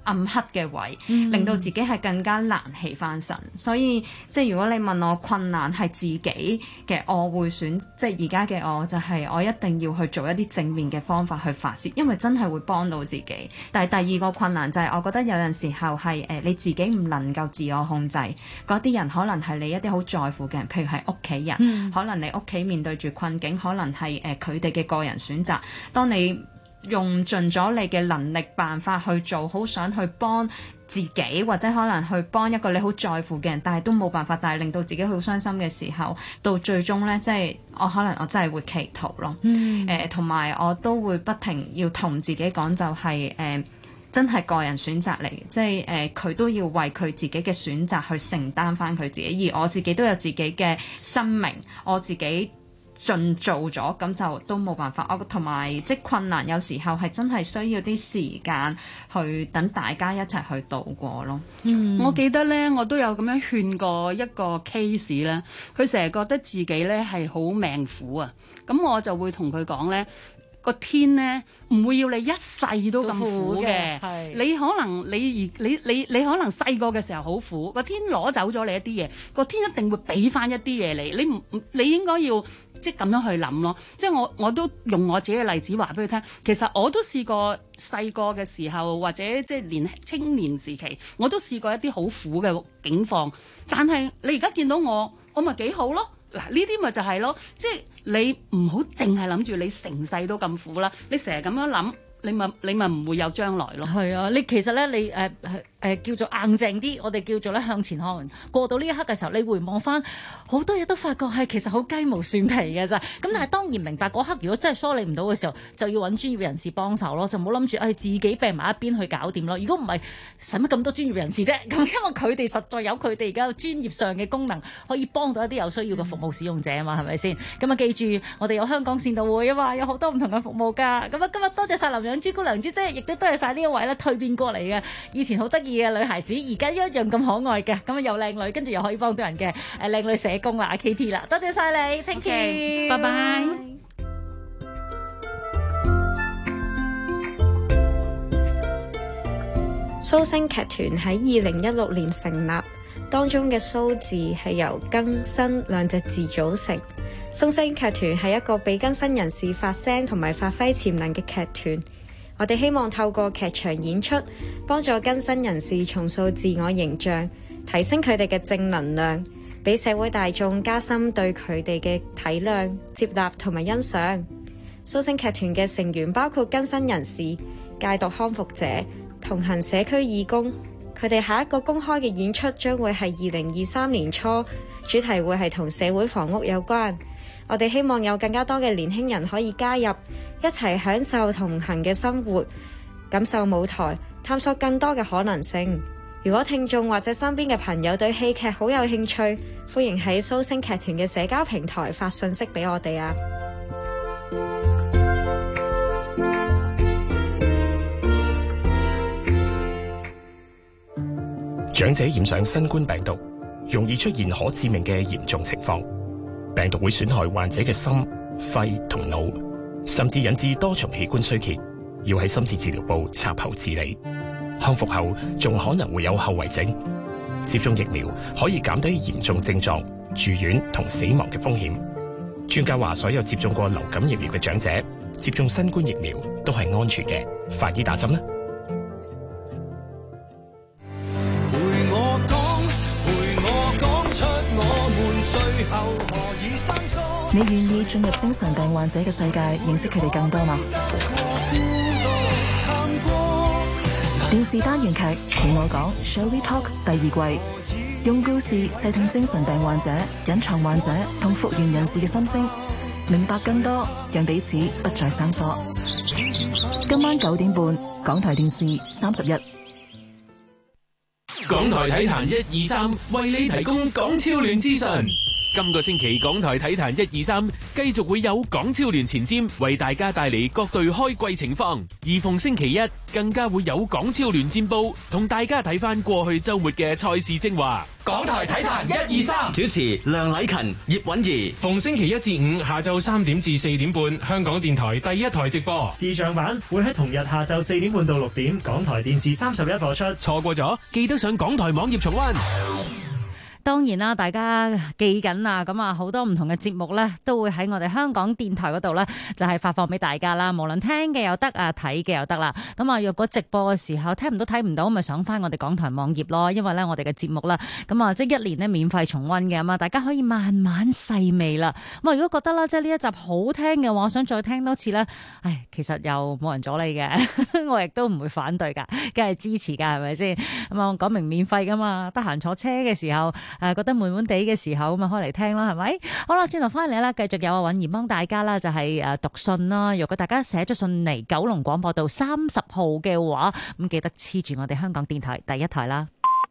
暗黑嘅位，令到自己係更加難起翻身。所以即係如果你問我困難係自己嘅，我會選即係而家嘅我就係我一定要去做一啲正面嘅方法去發泄，因為真係會幫到自己。但係第二個困難就係我覺得有陣時候係你自己唔能夠自我控制，嗰啲人可能係你一啲好在乎嘅人，譬如係屋企人，可能你屋企面對住困境，可能係佢哋嘅個人選擇。當你用盡咗你嘅能力辦法去做，好想去幫自己，或者可能去幫一個你好在乎嘅人，但係都冇辦法，但係令到自己好傷心嘅時候，到最終呢，即係我真係會祈禱咯。同埋我都會不停要同自己講，就係真係個人選擇嚟，即係佢都要為佢自己嘅選擇去承擔翻佢自己，而我自己都有自己嘅生命，我自己盡做咗，咁就都冇辦法。同埋即係困難，有時候係真係需要啲時間去等大家一齊去度過咯。 我記得呢，我都有咁樣勸過一個 case 咧，佢成日覺得自己呢係好命苦啊，咁我就會同佢講呢，個天呢唔會要你一世都咁苦嘅，你可能你可能細個嘅時候好苦，個天攞走咗你一啲嘢，個天一定會俾翻一啲嘢你應該要即係咁樣去諗咯。即係我都用我自己嘅例子話俾佢聽，其實我都試過細個嘅時候，或者即係青年時期，我都試過一啲好苦嘅境況，但係你而家見到我咪幾好咯。嗱，呢啲咪就係咯，即係你唔好淨係諗住你成世都咁苦啦，你成日咁樣諗，你咪唔會有將來咯。 係啊，你其實咧你叫做硬淨啲，我哋叫做咧向前看。過到呢一刻嘅時候，你回望翻好多嘢都發覺係其實好雞毛蒜皮嘅咋。咁但係當然明白嗰刻如果真係梳理唔到嘅時候，就要揾專業人士幫手咯，就唔好諗住自己病埋一邊去搞掂咯。如果唔係，使乜咁多專業人士啫？咁因為佢哋實在有佢哋而家專業上嘅功能，可以幫到一啲有需要嘅服務使用者啊嘛，係咪先？咁啊記住，我哋有香港善導會啊嘛，有好多唔同嘅服務㗎。咁啊今日多謝晒林養豬姑娘豬姐，亦都多謝晒呢一位咧蛻變過嚟嘅，以前好得意嘅女孩子，而家一樣咁可愛嘅，咁啊又靚女，跟住又可以幫到人嘅靚女社工啦，阿 KT 啦，多謝晒你 ，thank you， 拜拜。 蘇星劇團喺2016年成立，當中嘅蘇字係由更新兩隻字組成。蘇星劇團係一個俾更新人士發聲同埋發揮潛能嘅劇團。我哋希望透過劇場演出，幫助更新人士重塑自我形象，提升佢哋嘅正能量，俾社會大眾加深對佢哋嘅體諒、接納同埋欣賞。蘇星劇團嘅成員包括更新人士、戒毒康復者、同行社區義工。佢哋下一個公開嘅演出將會係2023年初，主題會係同社會房屋有關。我哋希望有更加多嘅年輕人可以加入，一齊享受同行嘅生活，感受舞台，探索更多嘅可能性。如果聽眾或者身邊嘅朋友對戲劇好有興趣，歡迎喺蘇星劇團嘅社交平台發信息俾我哋啊！ 長者染上新冠病毒，容易出現可致命嘅嚴重情況。病毒會損害患者嘅心、肺同腦，甚至引致多重器官衰竭，要喺深切治療部插喉治理。康復後仲可能會有後遺症。接種疫苗可以減低嚴重症狀、住院同死亡嘅風險。專家話，所有接種過流感疫苗嘅長者接種新冠疫苗都係安全嘅，快啲打針啦！ 你願意進入精神病患者嘅世界，認識佢哋更多嗎？電視單元劇《同我講 Shall We Talk》第2季，用故事細聽精神病患者、隱藏患者同復原人士嘅心聲，明白更多，讓彼此不再生疏。今晚9點半，港台電視31。 港台體壇123為你提供港超聯資訊。 今個星期港台體壇123繼續會有港超聯前瞻為大家帶嚟各隊開季情況，而逢星期一更加會有港超聯戰報同大家睇翻過去週末嘅賽事精華。 港台體壇123 主持梁禮勤、葉韻儀， 逢星期一至五下晝3點至4點半，香港電台第一台直播。 視像版會喺同日下晝4點半到6點，港台電視31播出。 錯過咗，記得上港台網頁重溫。 當然啦，大家記緊啊！咁啊，好多唔同嘅節目咧，都會喺我哋香港電台嗰度咧，就係發放俾大家啦。無論聽嘅又得啊，睇嘅又得啦。咁啊，若果直播嘅時候聽唔到睇唔到，咪上翻我哋港台網頁咯。因為咧，我哋嘅節目啦，咁啊，即係1年咧免費重溫嘅嘛，大家可以慢慢細味啦。咁啊，如果覺得啦，即係呢一集好聽嘅話，我想再聽多次咧，唉，其實又冇人阻你嘅，我亦都唔會反對㗎，梗係支持㗎，係咪先？咁啊，講明免費㗎嘛，得閒坐車嘅時候。覺得悶悶地嘅時候咁啊，開嚟聽啦，係咪？好啦，轉頭翻嚟啦，繼續有阿允兒幫大家啦，就係讀信啦。如果大家寫咗信嚟九龍廣播道30號嘅話，咁記得黐住我哋香港電台第一台啦。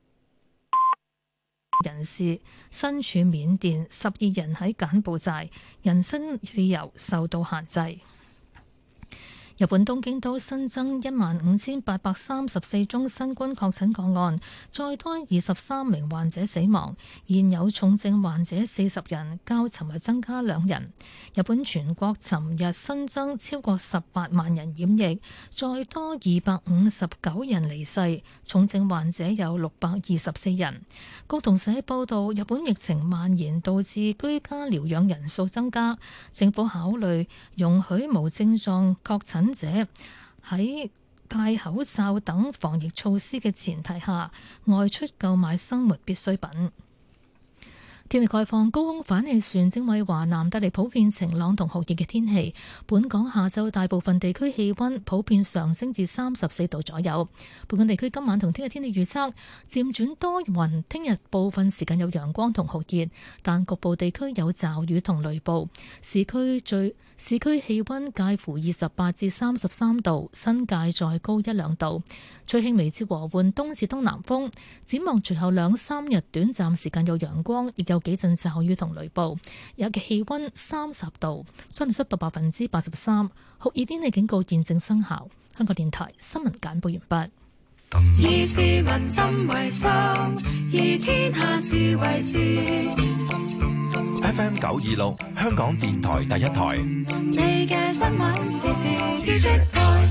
人士身處緬甸，12人喺柬埔寨，人身自由受到限制。日本東京都新增15,834宗新冠確診個案，再多23名患者死亡，現有重症患者40人，較尋日增加2人。日本全國尋日新增超過18萬人染疫，再多259人離世，重症患者有624人。共同社報道，日本疫情蔓延導致居家療養人數增加，政府考慮容許無症狀確診者喺戴口罩等防疫措施嘅前提下外出購買生活必需品。天氣概況，高空反氣旋正為華南帶嚟普遍晴朗同酷熱嘅天氣。本港下晝大部分地區氣溫普遍上升至34度左右。本港地區今晚同聽日天氣預測漸轉多雲，聽日部分時間有陽光同酷熱，但局部地區有驟雨同雷暴。市區氣溫介乎28至33度，新界再高1-2度。吹輕微至和緩東至東南風。展望隨後2-3日短暫時間有陽光，亦有幾陣驟雨同雷暴，有嘅氣溫30度，相對濕度83%，酷熱天氣警告現正生效。香港電台新聞簡報完畢。 以市民心為心，以天下事為事。 FM 926，香港電台第一台。 你嘅新聞時事知識台。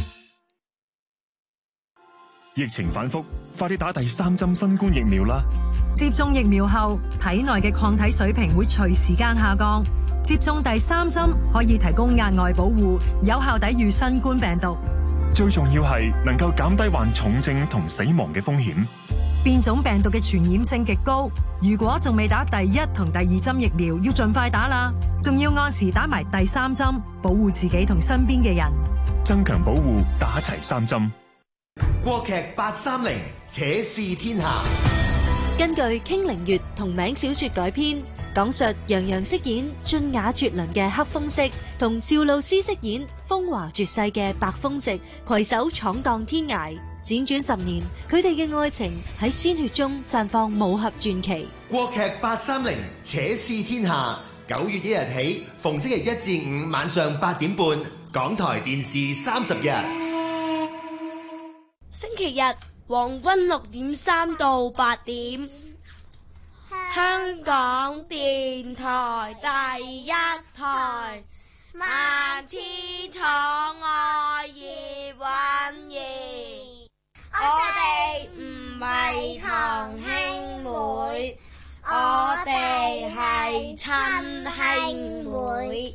疫情反覆，快啲打第3針新冠疫苗啦！ 接種疫苗後，體內嘅抗體水平會隨時間下降。接種第3針可以提供額外保護，有效抵禦新冠病毒。 最重要係能夠減低患重症同死亡嘅風險。 變種病毒嘅傳染性極高，如果仲未打第1同第2針疫苗，要盡快打啦！仲要按時打埋第3針，保護自己同身邊嘅人。 增強保護，打齊3針。 國劇830，且試天下。 根據傾靈月同名小說改編，講述楊洋飾演俊雅絕倫嘅黑風息，同趙露思飾演風華絕世嘅白風夕，攜手闖蕩天涯。輾轉10年，佢哋嘅愛情喺鮮血中綻放武俠傳奇。 國劇830，且試天下。9月1日起，逢星期1至5晚上8點半，港台電視30日。 星期日黃昏6點3到8點，香港電台第一台，萬千寵愛葉蘊儀。我哋唔係堂兄妹，我哋係親兄妹。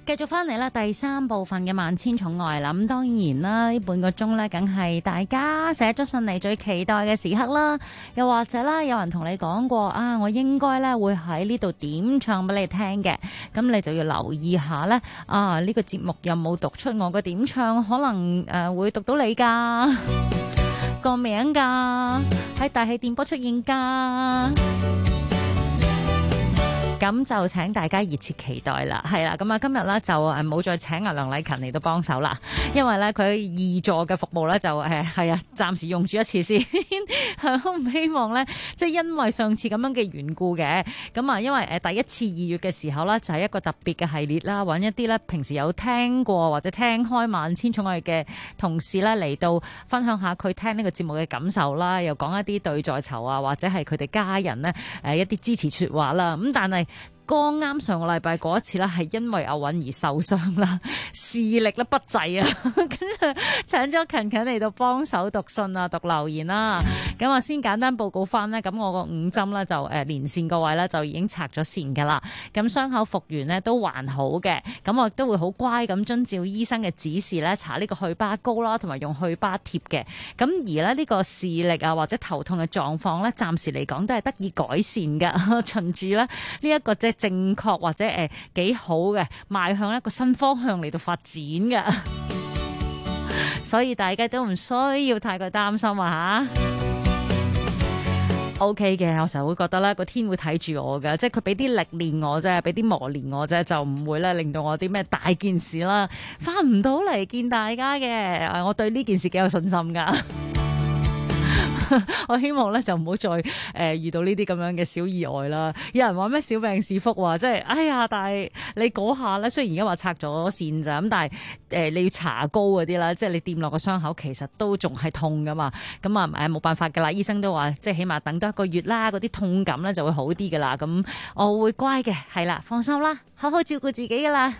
繼續翻嚟啦，第三部分嘅萬千寵愛啦。咁當然啦，呢半個鐘咧，梗係大家寫咗信嚟最期待嘅時刻啦。又或者啦，有人同你講過啊，我應該咧會喺呢度點唱俾你聽嘅。咁你就要留意下咧，啊呢個節目有冇讀出我嘅點唱，可能會讀到你㗎個名㗎，喺大氣電波出現㗎。咁就請大家熱切期待啦，係啦，咁啊今日咧就冇再請阿梁禮勤嚟到幫手啦，因為咧佢二座嘅服務咧就係啊暫時用住一次先，唔希望咧即係因為上次咁樣嘅緣故嘅，咁啊因為第一次2月嘅時候咧就係一個特別嘅系列啦，揾一啲咧平時有聽過或者聽開萬千寵愛嘅同事咧嚟到分享下佢聽呢個節目嘅感受啦，又講一啲對在囚啊或者係佢哋家人咧一啲支持說話啦，咁但係剛啱上個禮拜嗰一次啦，係因為阿韻兒受傷啦，視力咧不濟啊，跟住請咗勤勤嚟到幫手讀信啊、讀留言啦。咁啊，先簡單報告翻呢，咁我個5針咧就連線個位咧就已經拆咗線噶啦。咁傷口復原呢都還好嘅，咁我亦都會好乖咁遵照醫生嘅指示咧，搽呢個去疤膏啦，同埋用去疤貼嘅。咁而咧呢個視力啊或者頭痛嘅狀況咧，暫時嚟講都係得以改善嘅。循住咧呢一個即係正確或者幾好嘅，邁向一個新方向嚟到發展嘅，所以大家都唔需要太過擔心啊吓。OK 嘅，我成日會覺得咧個天會睇住我嘅，即係佢俾啲歷練我啫，俾啲磨練我啫，就唔會咧令到我啲咩大件事啦，翻唔到嚟見大家嘅。我對呢件事幾有信心噶。我希望咧就唔好再遇到呢啲咁樣嘅小意外啦。有人話咩小病是福話，即係哎呀，但係你嗰下咧，雖然而家話拆咗線咋，咁但係你要搽膏嗰啲啦，即係你掂落個傷口，其實都仲係痛噶嘛。咁啊冇辦法噶啦，醫生都話即係起碼等多1個月啦，嗰啲痛感咧就會好啲噶啦。咁我會乖嘅，係啦，放心啦，好好照顧自己噶啦。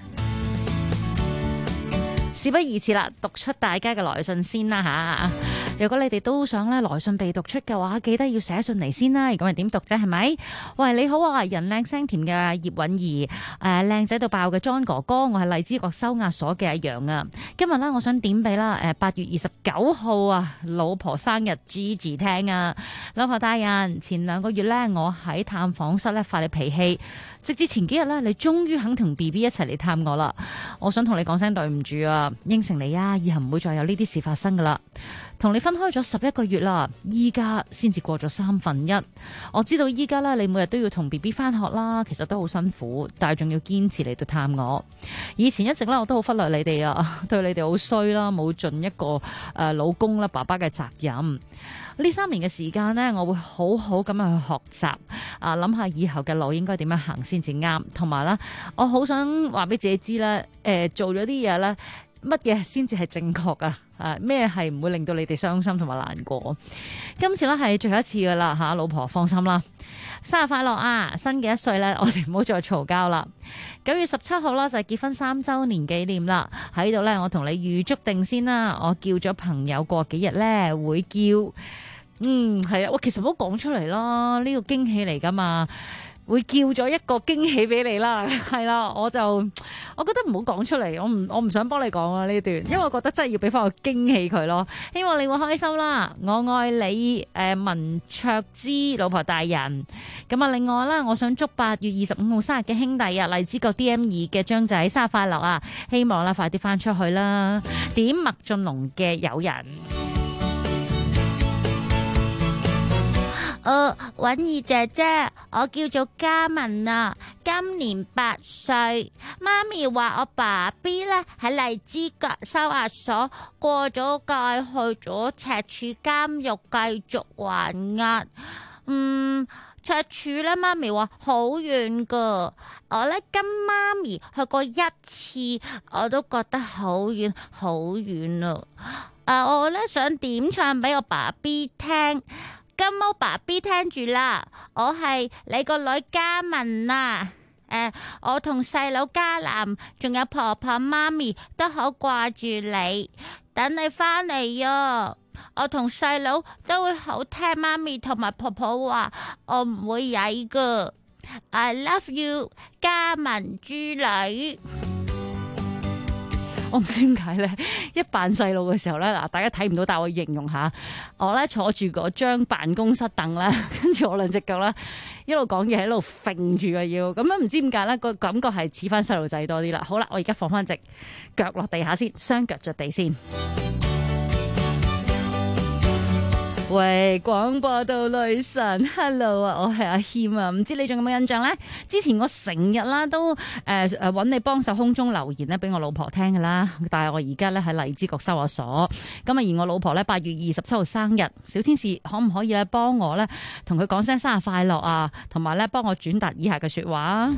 事不宜遲啦，讀出大家嘅來信先啦吓。如果你哋都想咧來信被讀出嘅話，記得要寫信嚟先啦。如果係點讀啫，係咪？喂，你好啊，人靚聲甜嘅葉韻儀，靚仔到爆嘅 John 哥哥，我係荔枝角收押所嘅阿楊啊。今日咧，我想點俾啦8月29號啊，老婆生日 Gigi 聽啊。老婆大人，前2個月咧，我喺探訪室咧發你脾氣，直至前幾日咧，你終於肯同 BB 一齊嚟探我啦。我想同你講聲對唔住啊，應承你啊，以後唔會再有呢啲事發生噶啦。同你分開咗11個月啦，依家先至過咗1/3。我知道依家咧，你每日都要同 BB 翻學啦，其實都好辛苦，但係仲要堅持嚟到探我。以前一直咧，我都好忽略你哋啊，對你哋好衰啦，冇盡一個老公啦、爸爸嘅責任。呢3年嘅時間呢，我會好好咁樣去學習啊，諗下以後嘅路應該點樣行先至啱，同埋啦，我好想話俾自己知啦，做咗啲嘢咧，乜嘢先至係正確啊？咩係唔會令到你哋傷心同埋難過？今次咧係最後一次噶啦吓，老婆放心啦，生日快樂啊！新嘅1歲咧，我哋唔好再嘈交啦。9月17號啦，就係結婚3週年紀念啦。喺度咧，我同你預祝定先啦。我叫咗朋友過幾日咧會叫，係啊，我其實唔好講出嚟啦，呢個驚喜嚟噶嘛。會叫咗一個驚喜俾你啦，係啦，我覺得唔好講出嚟，我唔想幫你講啊呢段，因為我覺得真係要俾翻個驚喜佢咯。希望你會開心啦，我愛你，文卓之老婆大人。咁啊，另外啦，我想祝8月25號生日嘅兄弟啊，荔枝角 DM2 嘅張仔生日快樂啊！希望啦快啲翻出去啦。點麥浚龍嘅友人。 韻兒姐姐，我叫做嘉文啊，今年8歲。媽咪話我爸 B 呢喺荔枝角收押所過咗界，去咗赤柱監獄繼續還押。赤柱呢，媽咪話好遠噶，我呢跟媽咪去過1次，我都覺得好遠好遠啊！我呢想點唱俾我爸 B 聽。金毛爸 B 聽住啦，我係你個女嘉文啊！我同細佬嘉南，仲有婆婆媽咪都好掛住你，等你返嚟啊！我同細佬都會好聽媽咪同埋婆婆話，我唔會曳噶。I love you， 嘉文豬女。 我唔知點解咧，一扮細路嘅時候咧，嗱，大家睇唔到，但我形容下，我咧坐住嗰張辦公室凳咧，跟住我兩隻腳咧一路講嘢喺度揈住個腰，咁樣唔知點解咧，個感覺係似翻細路仔多啲啦。好啦，我而家放翻隻腳落地下先，雙腳着地先。喂，廣播道女神 ，Hello 啊，我係阿謙啊，唔知你仲有冇印象咧？之前我成日啦都揾你幫手空中留言咧，俾我老婆聽噶啦。但係我而家咧喺荔枝角收咗鎖，咁啊而我老婆咧8月27號生日，小天使可唔可以咧幫我咧同佢講聲生日快樂啊，同埋咧幫我轉達以下嘅說話。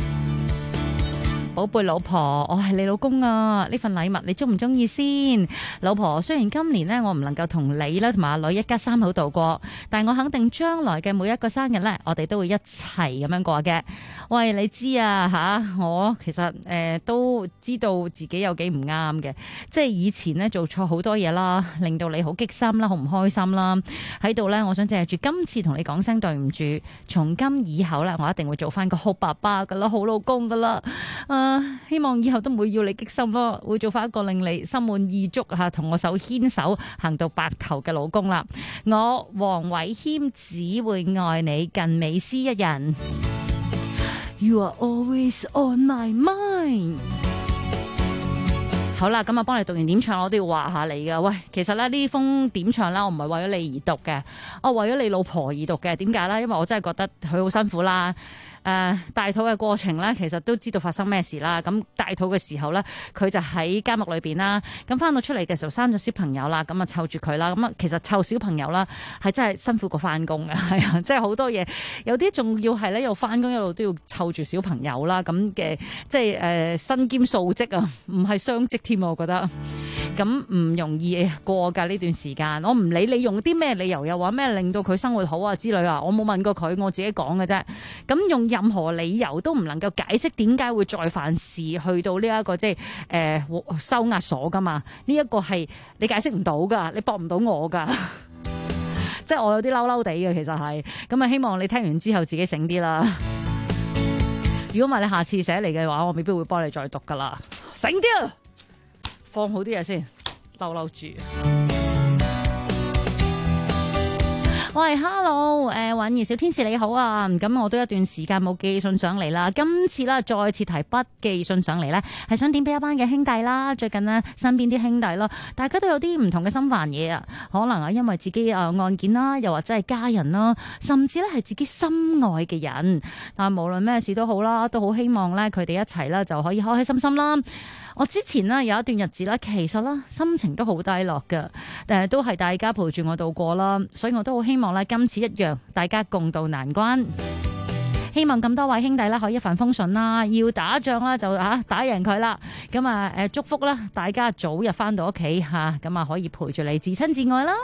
寶貝老婆，我係你老公啊！呢份禮物你中唔中意先？老婆，雖然今年呢，我唔能夠同你啦同埋阿女一家三口度過，但係我肯定將來嘅每一個生日呢，我哋都會一齊咁樣過嘅。喂，你知啊吓，我其實都知道自己有幾唔啱嘅，即係以前呢，做錯好多嘢啦，令到你好激心啦，好唔開心啦。喺度呢，我想借住今次同你講聲對唔住，從今以後呢，我一定會做翻個好爸爸噶啦，好老公噶啦。希望以後都唔會要你激心咯，會做翻一個令你心滿意足吓，同我手牽手行到白頭嘅老公啦。我黃偉謙只會愛你近美斯一人。You are always on my mind。好啦，咁啊，幫你讀完點唱，我都要話下你噶。喂，其實咧呢封點唱啦，我唔係為咗你而讀嘅，我為咗你老婆而讀嘅。點解咧？因為我真係覺得佢好辛苦啦。大肚嘅過程咧，其實都知道發生咩事啦。咁大肚嘅時候咧，佢就喺監獄裏邊啦。咁翻到出嚟嘅時候，生咗小朋友啦，咁啊湊住佢啦。咁啊，其實湊小朋友啦，係真係辛苦過翻工嘅，係啊，即係好多嘢。有啲仲要係咧，又翻工一路都要湊住小朋友啦。咁嘅即係身兼數職啊，唔係雙職添，我覺得咁唔容易過㗎呢段時間。我唔理你用啲咩理由，又話咩令到佢生活好啊之類啊，我冇問過佢，我自己講嘅啫。咁用任何理由都唔能夠解釋點解會再犯事，去到呢一個即係收押所噶嘛？呢一個係你解釋唔到噶，你駁唔到我噶。即係我有啲嬲嬲地嘅，其實係咁啊。希望你聽完之後自己醒啲啦。如果唔係你下次寫嚟嘅話，我未必會幫你再讀噶啦。醒啲啊，放好啲嘢先，嬲嬲住。喂 ，Hello， 允兒小天使你好啊，咁我都一段時間冇寄信上嚟啦，今次啦再次提筆寄信上嚟呢，係想點俾一班嘅兄弟啦，最近呢，身邊啲兄弟啦，大家都有啲唔同嘅心煩嘢啊，可能啊因為自己案件啦，又或者係家人啦，甚至咧係自己心愛嘅人，但係無論咩事都好啦，都好希望咧佢哋一齊啦就可以開開心心啦。我之前呢有一段日子咧，其實啦心情都好低落㗎，都係大家陪住我度過啦，所以我都好希望咧今次一樣，大家共度難關。希望咁多位兄弟咧可以一帆風順啦，要打仗啦就打贏佢啦。咁啊祝福啦，大家早日翻到屋企吓，咁啊可以陪住你至親至愛啦。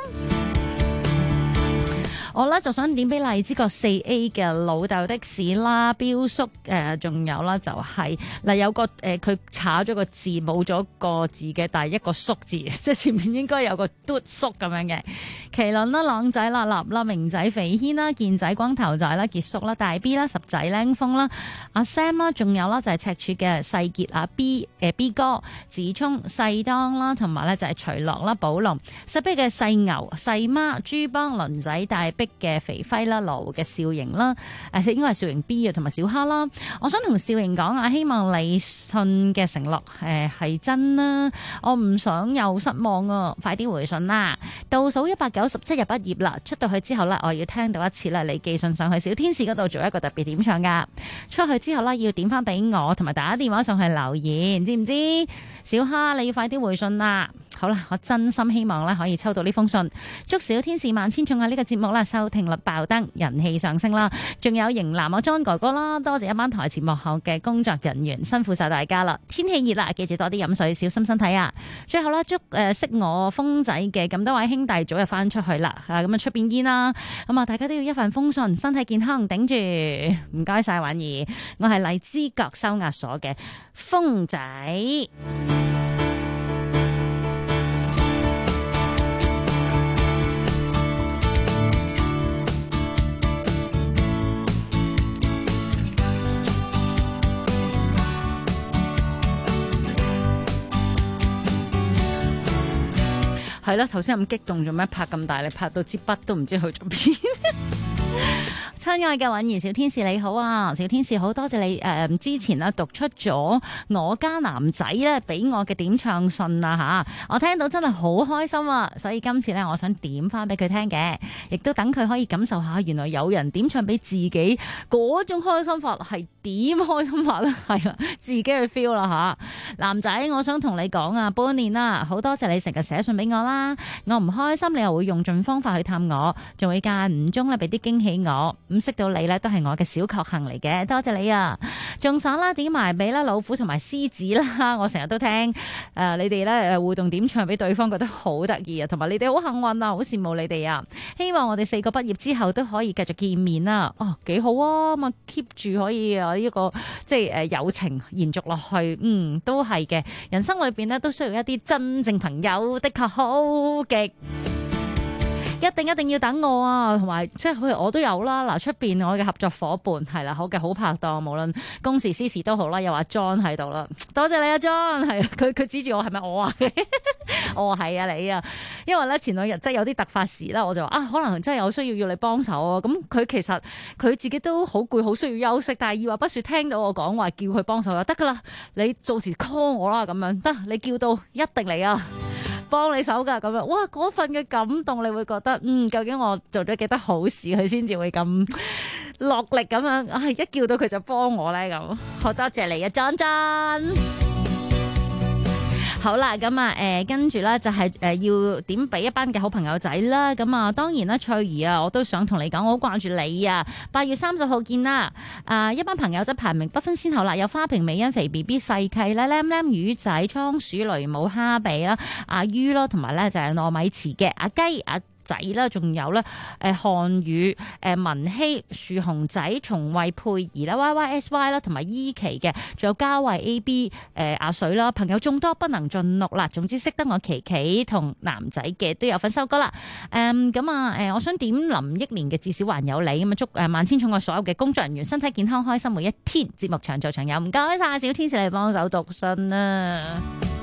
我咧就想點俾荔枝角4A 嘅老豆的士啦，標叔仲有啦就係嗱有個佢炒咗個字冇咗個字嘅，但係一個叔字，即係前面應該有個嘟叔咁樣嘅。麒麟啦、朗仔啦、立啦、明仔、肥軒啦、健仔、光頭仔啦、傑叔啦、大 B 啦、十仔、靚風啦、阿 Sam 啦，仲有啦就係赤柱嘅細傑阿 B哥、子聰、細當啦，同埋咧就係徐樂啦、寶龍、石壁嘅細牛、細媽、朱邦、倫仔、大逼嘅肥輝啦、羅湖嘅少盈啦，應該係少盈 B 啊，同埋小蝦啦。我想同少盈講啊，希望你信嘅承諾係真啦，我唔想有失望啊，快啲回信啦！倒數197日畢業啦，出到去之後呢，我要聽到一次啦，你寄信上去小天使嗰度做一個特別點唱噶。出去之後呢，要點翻俾我，同埋打電話上去留言，知唔知？小蝦你要快啲回信啦！好啦，我真心希望咧可以抽到呢封信，祝小天使萬千寵愛呢個節目啦，收聽率爆燈，人氣上升啦，仲有型男我 John 哥哥啦，多謝一班台前幕後嘅工作人員，辛苦晒大家啦！天氣熱啦，記住多啲飲水，小心身體啊！最後啦，祝識我風仔嘅咁多位兄弟早日翻出去啦，咁啊出邊煙啦，咁啊大家都要一帆風順，身體健康，頂住！唔該晒婉兒，我係荔枝角收押所嘅風仔。 係啦，頭先咁激動做咩？拍咁大力，拍到支筆都唔知去咗邊。親愛嘅允兒小天使你好啊，小天使好多謝你之前啊讀出咗我家男仔咧俾我嘅點唱信啊吓，我聽到真係好開心啊，所以今次咧我想點翻俾佢聽嘅，亦都等佢可以感受下原來有人點唱俾自己嗰種開心法係點開心法啦，係啊，自己去 feel 啦吓。男仔，我想同你講啊，半年啦，好多謝你成日寫信俾我啦，我唔開心你又會用盡方法去探我，仲會間唔中咧俾啲驚喜我。咁識到你咧，都係我嘅小確幸嚟嘅，多謝你啊！仲想啦，點埋俾啦老虎同埋獅子啦，我成日都聽你哋咧互動點唱俾對方，覺得好得意啊，同埋你哋好幸運啊，好羨慕你哋啊！希望我哋4個畢業之後都可以繼續見面啦。哦，幾好啊，咁啊 keep 住可以啊呢個即係友情延續落去，都係嘅。人生裏邊咧都需要一啲真正朋友，的確好極。一定要等我啊，同埋即係我都有啦。嗱，出邊我嘅合作伙伴係啦，好嘅好拍檔，無論公事私事都好啦。又話 John 喺度啦，多謝你啊 John， 係佢指住我係咪我啊？我話係啊你啊，因為咧前兩日即係有啲突發事啦，我就話可能真係有需要你幫手啊。咁佢其實佢自己都好攰，好需要休息，但係二話不說聽到我講話叫佢幫手就得噶啦，你到時 call 我啦咁樣，得你叫到一定嚟啊！幫你手噶咁樣，哇！嗰份嘅感動，你會覺得究竟我做咗幾多好事，佢先至會咁落力咁樣，一叫到佢就幫我咧咁，好多謝你啊，張張。好啦，咁啊，跟住咧就係要點俾一班嘅好朋友仔啦。咁啊，當然啦，翠兒啊，我都想同你講，我好掛住你啊。8月30號見啦。一班朋友仔排名不分先後啦，有花瓶、美欣、肥 B B、細契咧、Lam Lam、魚仔、倉鼠、雷姆、蝦比啦、阿於咯，同埋咧就係糯米糍嘅阿雞、阿仔啦，仲有咧漢語、文希、樹熊仔、松惠、佩兒啦、YYSY 啦，同埋依琪嘅，仲有嘉慧 AB、阿水啦，朋友眾多不能盡錄啦。總之識得我琪琪同男仔嘅都有份收歌啦。我想點林憶蓮嘅至少還有你咁啊，祝萬千寵愛所有嘅工作人員身體健康開心每一天，節目長做長有。唔該晒小天使嚟幫手讀信啊！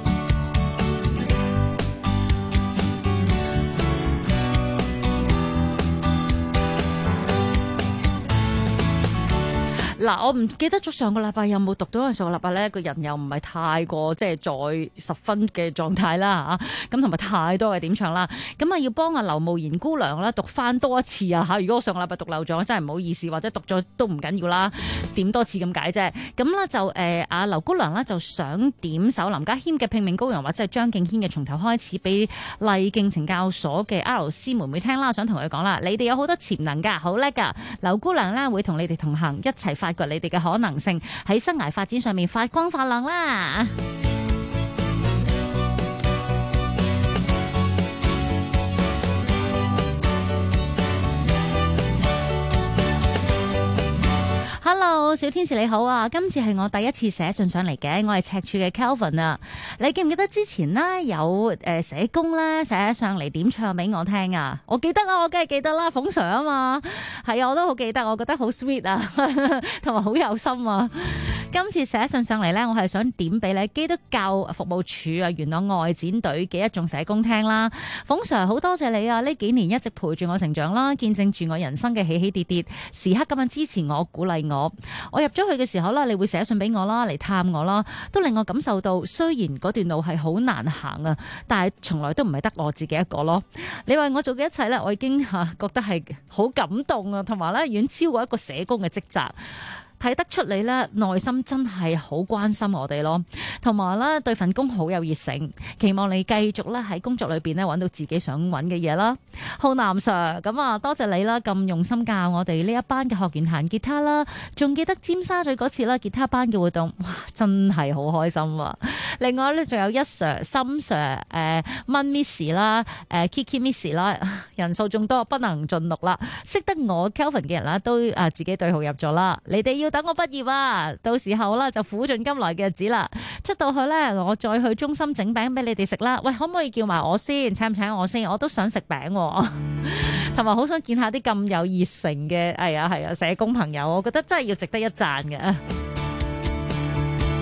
嗱，我唔記得咗上個禮拜有冇讀到，因為上個禮拜咧個人又唔係太過即係在十分嘅狀態啦嚇，咁同埋太多嘅點唱啦，咁啊要幫阿劉慕賢姑娘啦讀翻多一次啊嚇！如果我上個禮拜讀漏咗，真係唔好意思，或者讀咗都唔緊要啦，點多次咁解啫。咁咧就阿劉姑娘咧就想點首林家謙嘅拼命羔羊，或者係張敬軒嘅從頭開始，俾麗徑懲教所嘅 RC 妹妹聽啦。想同佢講啦，你哋有好多潛能㗎，好叻㗎，劉姑娘咧會同你哋同行，一齊發掘你哋嘅可能性，喺生涯發展上面發光發亮啦！Hello， 小天使你好啊！今次係我第一次寫信上嚟嘅，我係赤柱嘅 Kelvin 啊！你記唔記得之前呢有社工咧寫上嚟點唱俾我聽啊？我記得啊，我梗係記得啦，鳳 Sir 啊嘛，係啊，我都好記得，我覺得好 sweet 啊，同埋好有心啊！今次寫信上嚟咧，我係想點俾你基督教服務處啊元朗外展隊嘅一眾社工聽啦。鳳 Sir 好多謝你啊！呢幾年一直陪住我成長啦，見證住我人生嘅起起跌跌，時刻咁樣支持我、鼓勵我。我入咗去嘅時候啦，你會寫信俾我啦，嚟探我啦，都令我感受到，雖然嗰段路係好難行啊，但係從來都唔係得我自己一個咯。你為我做嘅一切咧，我已經覺得係好感動啊，同埋咧遠超過一個社工嘅職責。睇得出你咧內心真係好關心我哋咯，同埋咧對份工好有熱誠，期望你繼續咧喺工作裏邊咧揾到自己想揾嘅嘢啦。浩南 Sir， 咁啊多謝你啦，咁用心教我哋呢一班嘅學員彈吉他啦，仲記得尖沙咀嗰次啦吉他班嘅活動，哇真係好開心啊！另外咧仲有一 Sir、森 Sir、蚊 Miss 啦、Kiki Miss 啦，人數眾多不能盡錄啦。識得我 Kelvin 嘅人啦，都自己對號入咗啦。你哋要等我畢業啊，到時候啦就苦盡甘來嘅日子啦。出到去咧，我再去中心整餅俾你哋食啦。喂，可唔可以叫埋我先？請唔請我先？我都想食餅，同埋好想見下啲咁有熱誠嘅係啊社工朋友，我覺得真係要值得一讚嘅。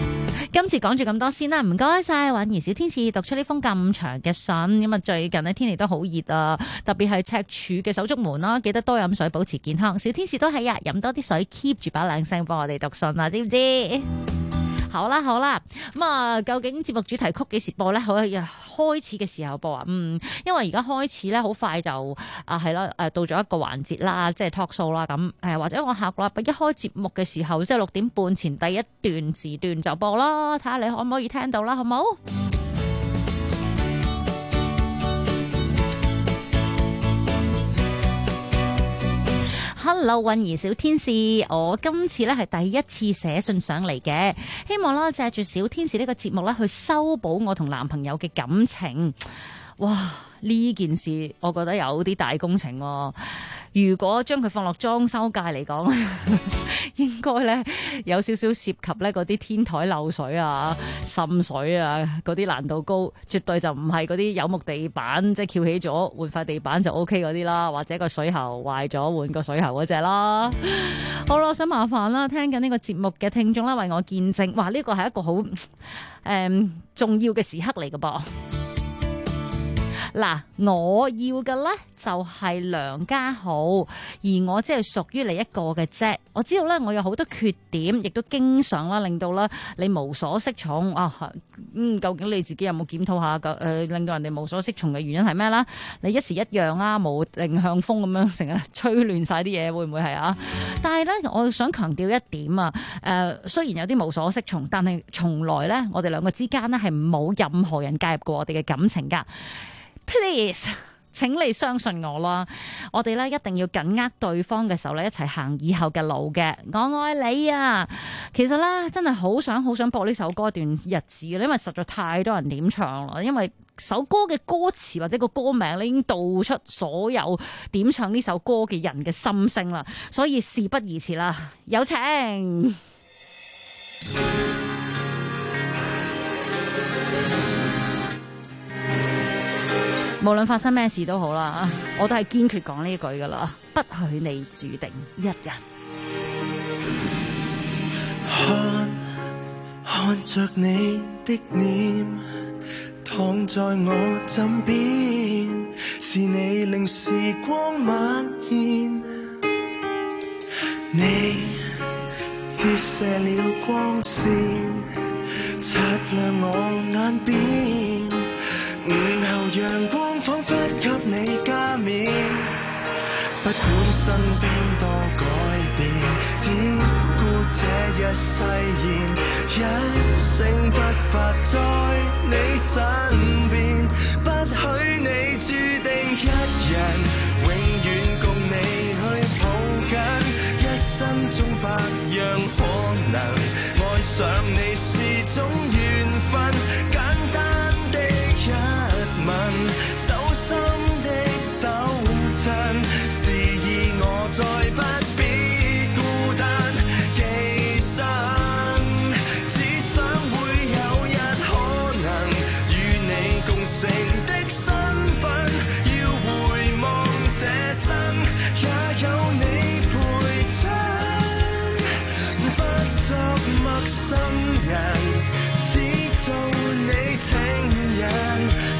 今次講住咁多先啦，唔該晒允兒小天使讀出呢封咁長嘅信。咁啊，最近呢天氣都好熱啊，特別係赤柱嘅手足們啦，記得多飲水，保持健康。小天使都係啊，飲多啲水 ，keep 住把靚聲幫我哋讀信啊，知唔知？好啦，咁啊，究竟節目主題曲幾時播咧？好，開始嘅時候播啊，因為而家開始咧，好快就係啦，到咗一個環節啦，即係 talk show 啦，咁或者我下個禮拜一開節目嘅時候，即係6點半前第一段時段就播啦，睇下你可唔可以聽到啦，好冇？Hello， 允兒小天使，我今次咧係第一次寫信上嚟嘅，希望啦借住小天使呢個節目咧去修補我同男朋友嘅感情。哇！呢件事我覺得有啲大工程喎。如果將佢放落裝修界嚟講，應該咧有少少涉及咧嗰啲天台漏水啊、滲水啊嗰啲難度高，絕對就唔係嗰啲有木地板，即係翹起咗換塊地板就 OK 嗰啲啦，或者個水喉壞咗換個水喉嗰隻啦。好啦，我想麻煩啦，聽緊呢個節目嘅聽眾啦，為我見證，哇！呢個係一個好重要嘅時刻嚟㗎噃。嗱，我要嘅咧就係梁家豪，而我只係屬於你一個嘅啫。我知道咧，我有好多缺點，亦都經常啦令到咧你無所適從啊。究竟你自己有冇檢討下令到人哋無所適從嘅原因係咩啦？你一時一樣啊，無定向風咁樣成日吹亂晒啲嘢，會唔會係啊？但係咧，我想強調一點啊，雖然有啲無所適從，但係從來咧我哋兩個之間咧係冇任何人介入過我哋嘅感情噶。Please， 請你相信我啦，我哋咧一定要緊握對方嘅手咧，一齊行以後嘅路嘅。我愛你啊！其實咧，真係好想播呢首歌一段日子嘅，因為實在太多人點唱啦。因為首歌嘅歌詞或者個歌名咧，已經道出所有點唱呢首歌嘅人嘅心聲啦。所以事不宜遲啦，有請。無論發生咩事都好啦，我都係堅決講呢句噶啦，不許你注定一人。 看着你的臉，躺在我枕邊，是你令時光蔓延，你折射了光線，擦亮我眼邊。午後陽光彷彿給你加冕，不管身邊多改變，只顧這一誓言，一生不發在你身邊，不許你注定一人，永遠共你去抱緊，一生中百樣可能，愛上你是種緣分，簡單手心的抖震，示意我再不必孤單寄生，只想會有日可能與你共成的身份，要回望這生也有你陪襯，不作陌生人，只做你情人。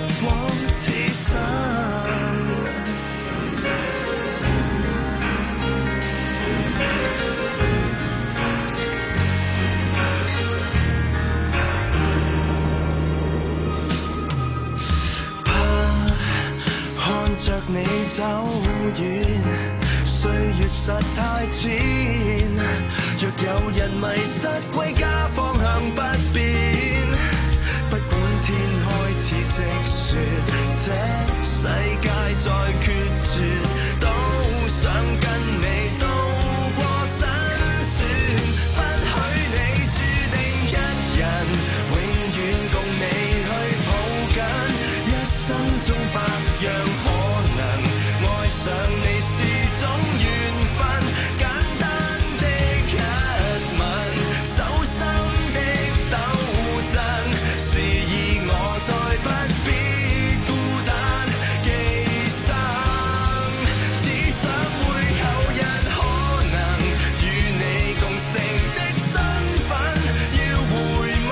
着你走遠，歲月實太淺，若有人迷失歸家方向不變，不管天開始積雪，這世界再決絕，都想跟你渡過辛酸，不許你注定一人，永遠共你去抱緊，一生中百樣愛上你是種緣分，簡單的一吻，手心的抖震，示意我再不必孤單寄生，只想會有日可能與你共成的身份，要回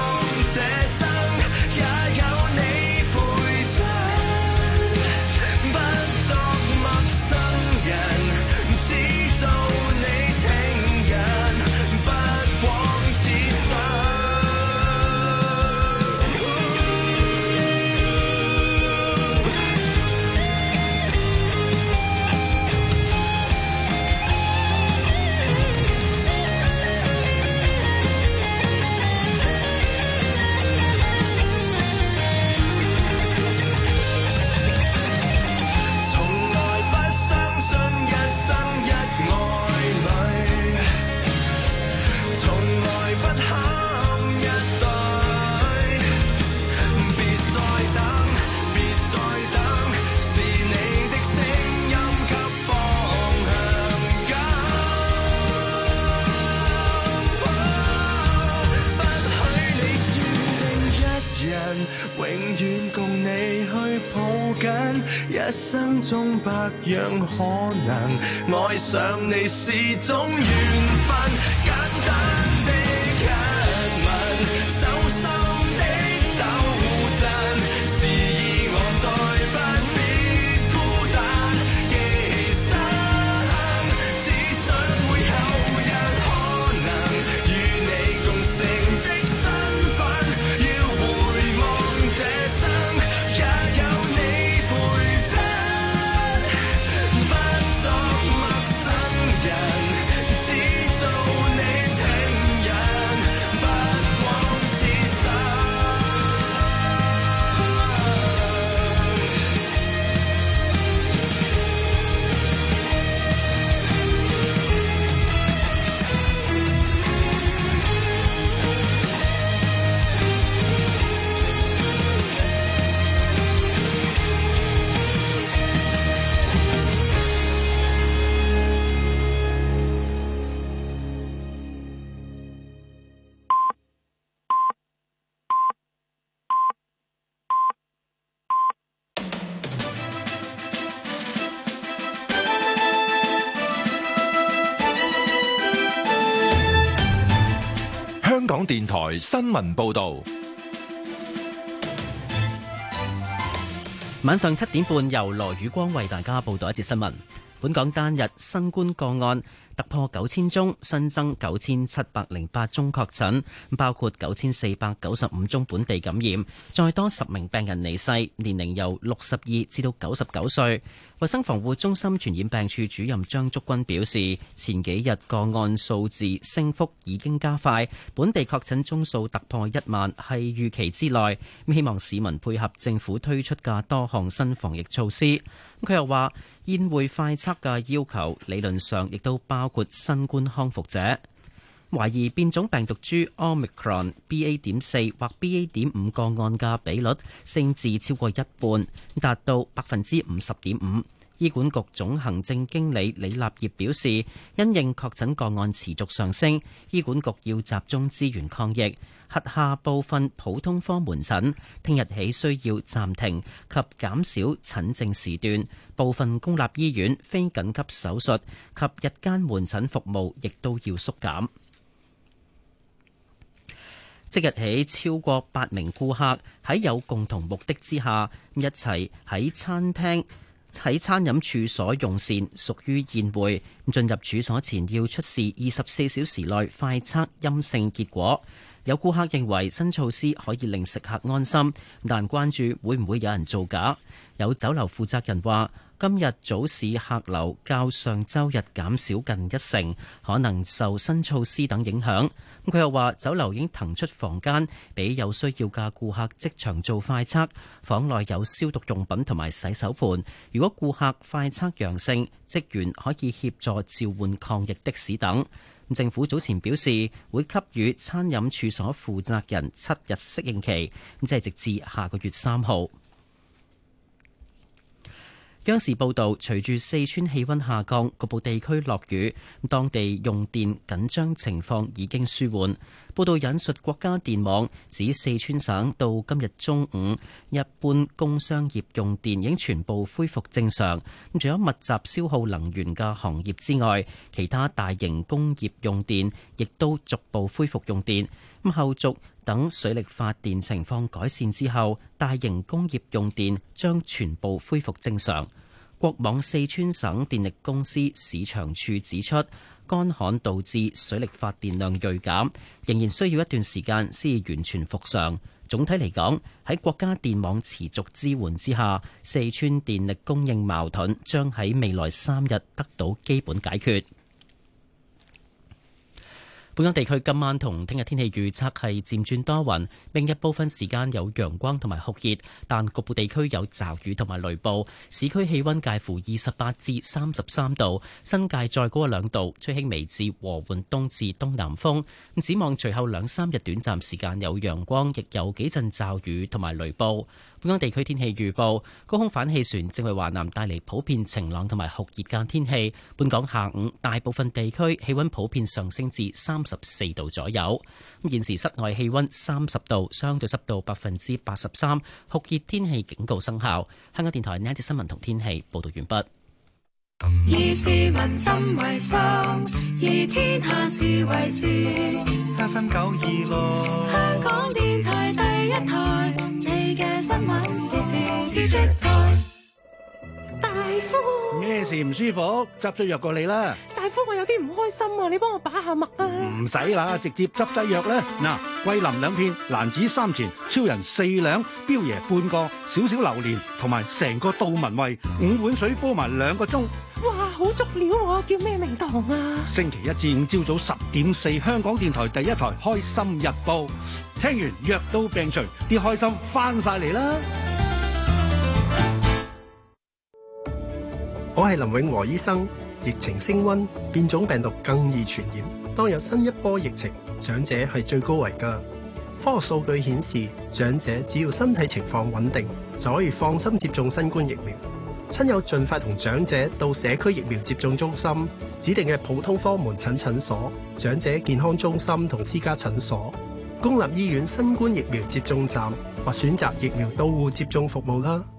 永遠共你去抱緊，一生中百樣可能，愛上你是種緣分，簡單的一吻，手心的抖震，示意我再不必孤單，其實只想會後日可能與你共成的身份，要回望這生也有你陪襯，不作陌生人，只做你情人，不枉此生。 香港電台新聞報道， 晚上7點半由羅宇光為大家報道一節新聞。本港單日新冠個案突破9000宗，新增9708宗確診，包括9495宗本地感染，再多10名病人離世，年齡由62至到99歲。衛生防護中心傳染病處主任張竹君表示，前幾日個案數字升幅已經加快，本地確診宗數突破1萬係預期之內，希望市民配合政府推出嘅多項新防疫措施。佢又話，宴會快測嘅要求理論上亦都包括新冠康復者。懷疑變種病毒株 Omicron BA.4 或 BA.5 個案嘅比率升至超過一半，達到50.5%。醫管局總行政經理李立業表示，因應確診個案持續上升，醫管局要集中資源抗疫。轄下部分普通科門診聽日起需要暫停及減少診症時段，部分公立醫院非緊急手術及日間門診服務亦都要縮減。即日起，超過8名顧客喺有共同目的之下，一齊喺餐飲處所用膳，屬於宴會。進入處所前要出示24小時內快測陰性結果。有顧客認為新措施可以令食客安心，但關注會唔會有人造假。有酒樓負責人話，今日早市客流較上週日減少近1成，可能受新措施等影響。佢又話，酒樓已經騰出房間俾有需要嘅顧客即場做快測，房內有消毒用品同埋洗手盤。如果顧客快測陽性，職員可以協助召喚抗疫的士等。政府早前表示會給予餐飲處所負責人7日適應期，即係直至下個月3號。央視報導，隨住四川氣溫下降，局部地區落雨，當地用電緊張情況已經舒緩。報導引述國家電網指，四川省到今日中午，一般工商業用電已經全部恢復正常。除咗密集消耗能源嘅行業之外，其他大型工業用電亦都逐步恢復用電。後續等水力發電情況改善之後，大型工業用電將全部恢復正常。國網四川省電力公司市場處指出，乾旱導致水力發電量銳減，仍然需要一段時間先至完全復常。總體嚟講，喺國家電網持續支援之下，四川電力供應矛盾將喺未來3日得到基本解決。本港地區今晚同聽日天氣預測係漸轉多雲，明日部分時間有陽光同埋酷熱，但局部地區有驟雨同埋雷暴。市區氣溫介乎28至33度，新界再高1-2度，吹輕微至和緩東至東南風。展望隨後2-3日短暫時間有陽光，亦有幾陣驟雨同埋雷暴。本本港地區天氣預報，高空反氣旋正為華南帶嚟普遍晴朗同埋酷熱間天氣。本港下午大部分地區氣溫普遍上升至34度左右。現時室外氣溫30度，相對濕度83%，酷熱天氣警告生效。香港電台呢一節新聞同天氣報道完畢。 以市民心為心，以天下事為事。 FM 926， 香港電台第一台，你嘅新聞時事知識台。 大夫，咩事唔舒服？執劑藥過你啦。大夫，我有啲唔開心啊，你幫我把下脈啊。唔使啦，直接執劑藥啦。嗱，桂林2片，蘭子3錢，超人4兩，標爺半個，少少榴蓮，同埋成個杜文慧5碗水煲埋2個鐘。哇，好足料喎！叫咩名堂啊？星期1至5朝早10.4，香港電台第一台《開心日報》。聽完藥到病除，啲開心翻晒嚟啦！ 我係林永和醫生。疫情升溫，變種病毒更易傳染。當有新一波疫情，長者係最高危㗎。科學數據顯示，長者只要身體情況穩定，就可以放心接種新冠疫苗。親友盡快同長者到社區疫苗接種中心、指定嘅普通科門診診所、長者健康中心同私家診所、公立醫院新冠疫苗接種站或選擇疫苗到戶接種服務啦。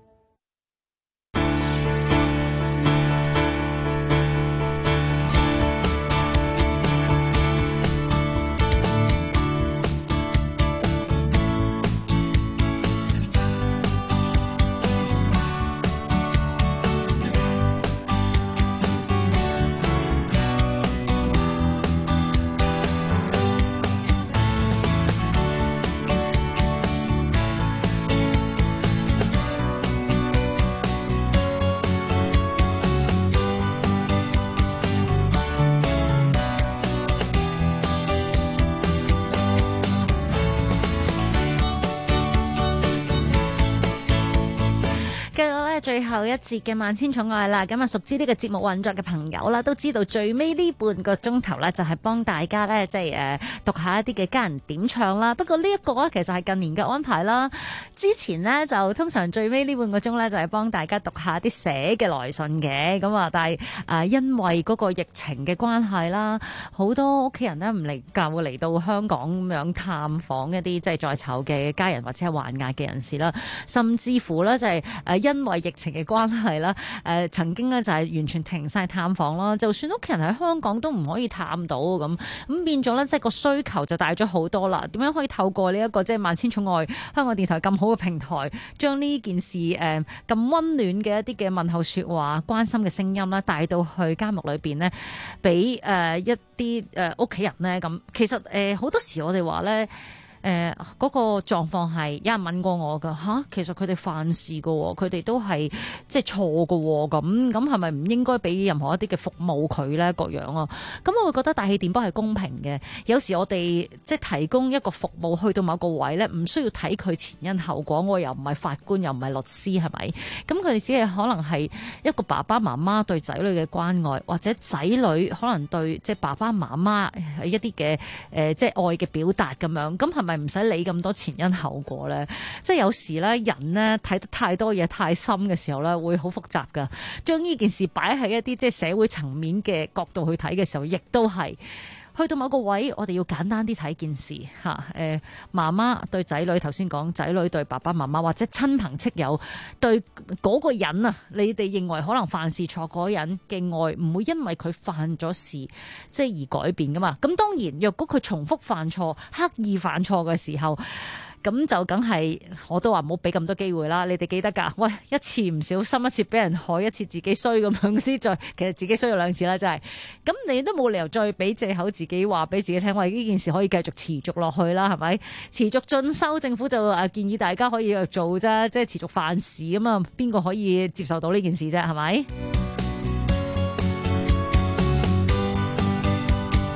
最後一節嘅萬千寵愛啦，咁啊熟知呢個節目運作嘅朋友啦，都知道最尾呢半個鐘頭呢，就係幫大家呢，即係讀下一啲嘅家人點唱啦。不過呢一個呢，其實係近年嘅安排啦。之前呢，就通常最尾呢半個鐘呢，就係幫大家讀下啲寫嘅來信嘅，咁啊，但係因為嗰個疫情嘅關係啦，好多屋企人呢，唔夠嚟到香港咁樣探訪一啲即係在囚嘅家人或者係還押嘅人士啦，甚至乎呢，就係因為疫情嘅關係啦，曾經咧就係完全停晒探訪啦，就算屋企人喺香港都唔可以探到咁變咗咧，即係個需求就大咗好多啦。點樣可以透過呢一個即係萬千寵愛香港電台咁好嘅平台，將呢件事咁溫暖嘅一啲嘅問候說話、關心嘅聲音啦，帶到去監獄裏邊呢，俾一啲屋企人呢。咁其實好多時我哋話咧。嗰個狀況係有人問過我㗎吓，其實佢哋犯事㗎喎，佢哋都係即係錯㗎喎，咁係咪唔應該俾任何一啲嘅服務佢咧？各樣啊，咁我會覺得大氣電波係公平嘅。有時我哋即係提供一個服務去到某個位咧，唔需要睇佢前因後果，我又唔係法官，又唔係律師，係咪？咁佢哋只係可能係一個爸爸媽媽對仔女嘅關愛，或者仔女可能對即係爸爸媽媽一啲嘅即係愛嘅表達咁樣，咁係咪？唔使理咁多前因後果咧，即係有時咧人咧睇得太多嘢太深嘅時候咧，會好複雜噶。將呢件事擺喺一啲即係社會層面嘅角度去睇嘅時候，亦都係去到某個位，我哋要簡單啲睇件事嚇。媽媽對仔女，頭先講仔女對爸爸媽媽，或者親朋戚友對嗰個人啊，你哋認為可能犯事錯嗰人嘅愛，唔會因為佢犯咗事即係而改變噶嘛。咁當然，若果佢重複犯錯、刻意犯錯嘅時候，咁就梗係我都話唔好俾咁多機會啦。你哋記得㗎？喂，一次唔小心，一次俾人害，一次自己衰咁樣嗰啲，再其實自己衰咗2次啦，真係。咁你都冇理由再俾藉口自己話俾自己聽，喂，呢件事可以繼續持續落去啦，係咪？持續進修，政府就建議大家可以做啫，即係持續犯事咁啊，邊個可以接受到呢件事啫？係咪？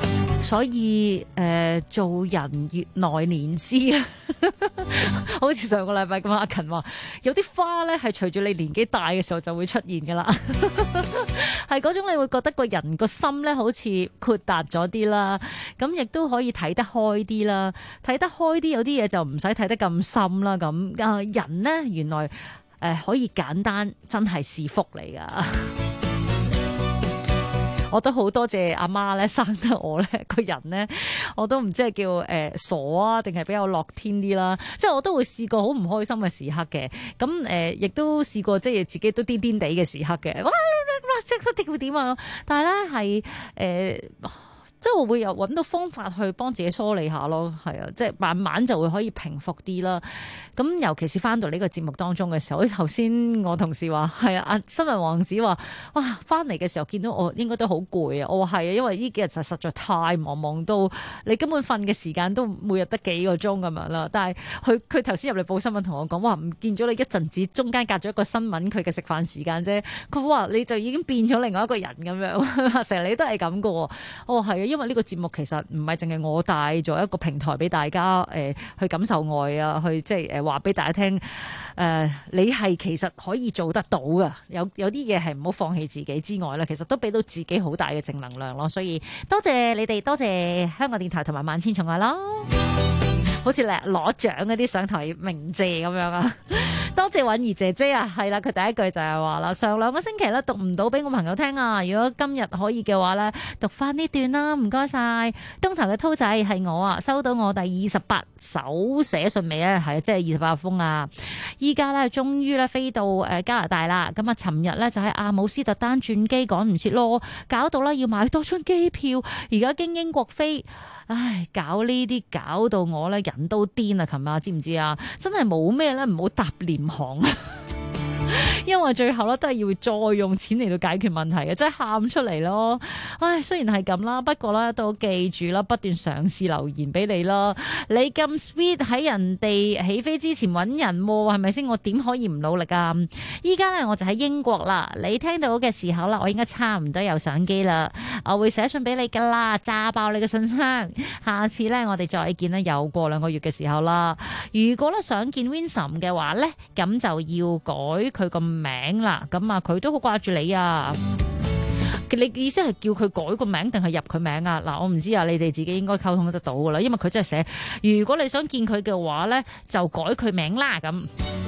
所以做人越耐年資啊，好似上個禮拜咁，阿勤話有啲花咧係隨住你年紀大嘅時候就會出現噶啦，係嗰種你會覺得個人個心咧好似豁達咗啲啦，咁亦都可以睇得開啲啦，睇得開啲有啲嘢就唔使睇得咁深啦，咁人呢，原來可以簡單，真係是福嚟噶。我都好多謝阿媽咧生得我咧個人咧，我都唔知係叫傻啊，定係比較樂天啲啦。即係我都會試過好唔開心嘅時刻嘅，咁亦都試過即係自己都癲癲地嘅時刻嘅。哇！即係會點啊？但係咧係即係我會有揾到方法去幫自己梳理下咯，係啊，即係慢慢就會可以平復啲啦。咁尤其是翻到呢個節目當中嘅時候，頭先我同事話係啊，新聞王子話哇，翻嚟嘅時候見到我應該都好攰啊。我話係啊，因為呢幾日就實在太忙到你根本瞓嘅時間都每日得幾個鐘咁樣啦。但係佢頭先入嚟報新聞同我講，哇，唔見咗你一陣子，中間隔咗一個新聞佢嘅食飯時間啫。佢話你就已經變咗另外一個人咁樣，成日你都係咁噶。我話係啊，因為呢個節目其實唔係淨係我帶咗一個平台俾大家去感受愛啊，去即係話俾大家聽你係其實可以做得到噶，有啲嘢係唔好放棄自己之外咧，其實都俾到自己好大嘅正能量咯。所以多謝你哋，多謝香港電台同埋萬千寵愛咯，好似攞獎嗰啲上台鳴謝咁樣啊！多謝允兒姐姐啊，係啦，佢第一句就係話啦，上兩個星期咧讀唔到俾我朋友聽啊，如果今日可以嘅話咧，讀翻呢段啦，唔該晒。東頭嘅濤仔係我啊，收到我第28手寫信未咧？係即係28封啊！依家咧終於咧飛到加拿大啦，咁啊，尋日咧就喺阿姆斯特丹轉機趕唔切咯，搞到咧要買多張機票，而家經英國飛。唉，搞呢啲搞到我咧人都癲啊！琴日知唔知啊？真係冇咩咧，唔好搭廉航啊！因為最後咧都係要再用錢嚟到解決問題嘅，真係喊出嚟咯！唉，雖然係咁啦，不過咧都記住啦，不斷嘗試留言俾你啦。你咁 sweet 喺人哋起飛之前揾人，係咪先？我點可以唔努力啊？依家咧我就喺英國啦，你聽到嘅時候啦，我應該差唔多有相機啦，我會寫信俾你噶啦，炸爆你嘅信箱。下次咧我哋再見啦，又過2個月嘅時候啦。如果咧想見 Vincent 嘅話咧，咁就要改佢個名啦，咁啊佢都好掛住你啊！你意思係叫佢改個名定係入佢名啊？嗱，我唔知啊，你哋自己應該溝通得到噶啦，因為佢真係寫，如果你想見佢嘅話咧，就改佢名啦咁。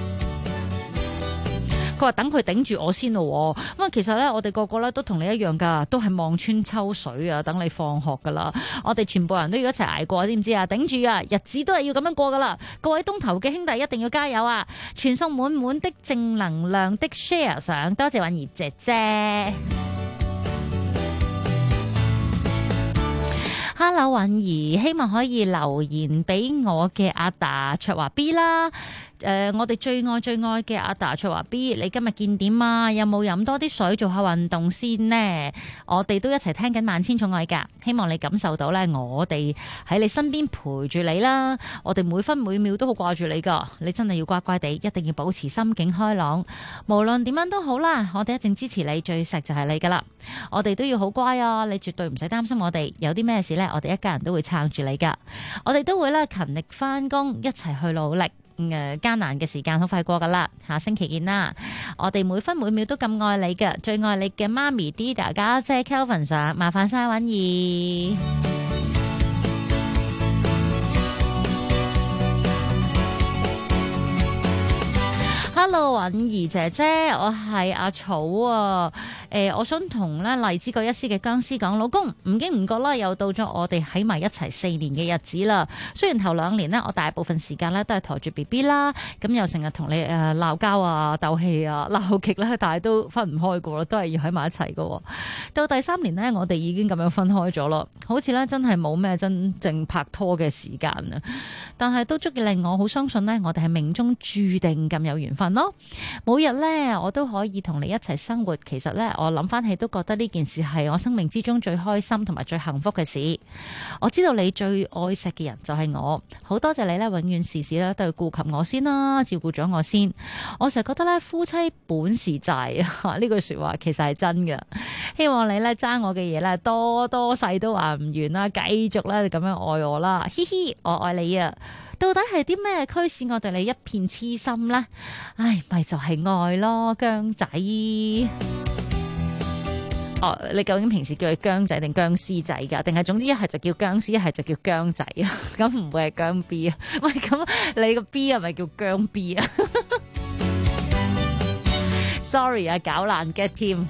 佢話等佢頂住我先咯，咁啊其實咧我哋個個咧都同你一樣噶，都係望穿秋水啊，等你放學噶啦，我哋全部人都要一齊捱過，知唔知啊？頂住啊，日子都係要咁樣過噶啦，各位東頭嘅兄弟一定要加油啊！傳送滿滿的正能量的 share 相，多謝允兒姐姐。Hello 允兒，希望可以留言俾我嘅阿達卓華 B 啦。我哋最愛嘅阿達卓華 B， 你今日見點啊？有冇飲多啲水做下運動先呢？我哋都一齊聽緊萬千寵愛㗎，希望你感受到咧，我哋喺你身邊陪住你啦。我哋每分每秒都好掛住你㗎，你真係要乖乖地，一定要保持心境開朗。無論點樣都好啦，我哋一定支持你，最錫就係你㗎啦。我哋都要好乖啊，你絕對唔使擔心我哋有啲咩事咧，我哋一家人都會撐住你㗎。我哋都會咧勤力返工，一齊去努力。艱難嘅時間好快過噶啦，下星期見啦！我哋每分每秒都咁愛你嘅，最愛你嘅媽咪 Dida 家姐 Kelvin 上，麻煩晒允兒。Hello， 允兒姐姐，我係阿草啊。我想同咧荔枝角一絲嘅僵屍講，老公唔經唔覺啦，又到咗我哋喺埋一齊4年嘅日子啦。雖然頭2年呢，我大部分時間咧都係抬住 BB 啦，咁又成日同你鬧交啊、鬥氣啊、鬧極啦，但係都分唔開過啦，都係要喺埋一齊噶。到第3年呢，我哋已經咁樣分開咗咯，好似咧真係冇咩真正拍拖嘅時間啊。但係都足以令我好相信呢，我哋係命中注定咁有緣分。 份咯。每日咧我都可以同你一齊生活，其實咧我諗翻起都覺得呢件事係我生命之中最開心同埋最幸福嘅事。我知道你最愛錫嘅人就係我，好多謝你咧，永遠事事咧都要顧及我先啦，照顧咗我先。我成日覺得咧，夫妻本是債啊，呢句說話其實係真嘅。希望你咧爭我嘅嘢咧多多細都話唔完啦，繼續咧咁樣愛我啦，嘻嘻，我愛你啊！到底係啲咩驅使我對你一片痴心呢？唉，咪就係愛咯，姜仔。哦，你究竟平時叫佢姜仔定姜絲仔㗎？定係總之一係就叫姜絲，一係就叫姜仔啊？咁唔會係姜 B 啊？喂，咁你個 B 係咪叫姜 B 啊？Sorry 啊，搞爛 get 添。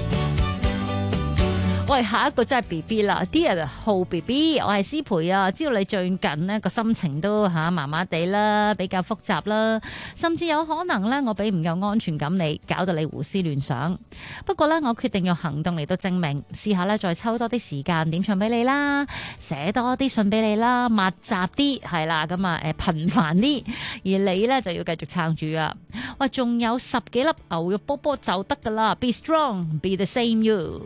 喂，下一個真係 B B 啦 ，Dear 浩 B B， 我係思培啊，知道你最近呢個心情都麻麻地啦，比較複雜啦，甚至有可能呢，我俾唔夠安全感你，搞到你胡思亂想。不過呢，我決定用行動嚟到證明，試下呢，再抽多啲時間點唱俾你啦，寫多啲信俾你啦，密集啲係啦，咁啊頻繁啲，而你呢，就要繼續撐住啊！喂，仲有10幾粒牛肉波波就得噶啦 ，Be strong, be the same you。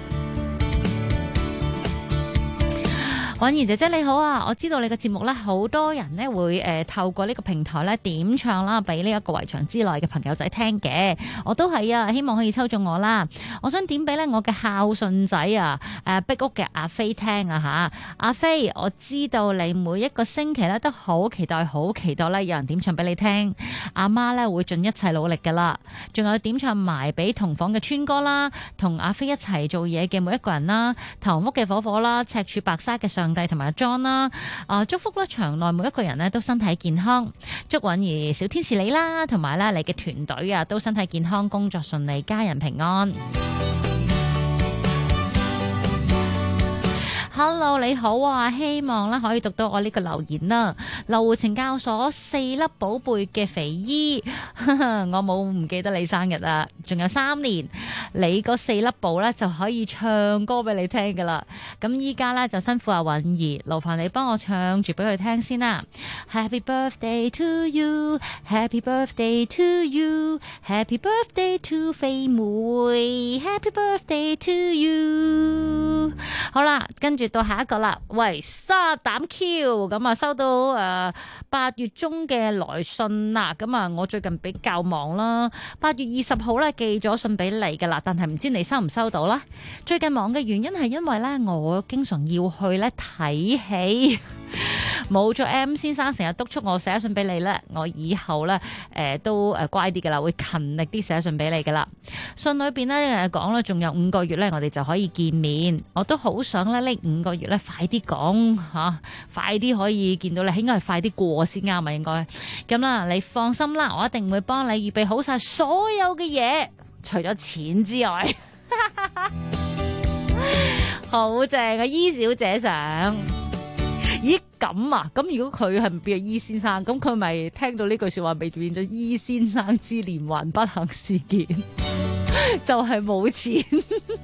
婉兒姐姐你好啊，我知道你嘅節目咧，好多人咧會透過呢個平台咧點唱啦，俾呢一個圍牆之內嘅朋友仔聽嘅。我都係啊，希望可以抽中我啦。我想點俾咧我嘅孝順仔啊，壁屋嘅阿飛聽啊吓。阿飛，我知道你每一個星期咧都好期待咧有人點唱俾你聽。阿媽咧會盡一切努力噶啦。仲有點唱埋俾同房嘅川哥啦，同阿飛一齊做嘢嘅每一個人啦，堂屋嘅火火啦，赤柱白沙嘅上帝同埋阿 John 啦，祝福咧場內每一個人咧都身體健康，祝允兒小天使你啦，同埋咧你嘅團隊啊都身體健康，工作順利，家人平安。Hello， 你好啊！希望咧可以讀到我呢個留言啦。羅湖懲教所4粒寶貝嘅肥姨，我冇唔記得你生日啊！仲有3年，你嗰4粒寶咧就可以唱歌俾你聽噶啦。咁依家咧就辛苦阿允兒，勞煩你幫我唱住俾佢聽先啦。Happy birthday to you, Happy birthday to you, Happy birthday to 肥妹 ，Happy birthday to you。好啦，跟住到下一個啦，喂，沙膽 Q 咁啊，收到8月中嘅來信啦，咁啊，我最近比較忙啦，8月20號咧寄咗信俾你噶啦，但係唔知你收唔收到啦？最近忙嘅原因係因為咧，我經常要去咧睇戲，冇咗 M 先生成日督促我寫信俾你咧，我以後咧都乖啲噶啦，會勤力啲寫信俾你噶啦。信裏邊咧講咧，仲有5個月咧，我哋就可以見面，我都好想咧呢5個月咧快啲講吓，快啲可以見到你，應該係快啲過先啱啊，應該咁啦。你放心啦，我一定會幫你預備好晒所有嘅嘢，除咗錢之外。好正啊，伊小姐想。咦咁啊？咁如果佢係唔變咗伊先生，咁佢咪聽到呢句說話，未變咗伊先生之連環不幸事件，就係冇錢。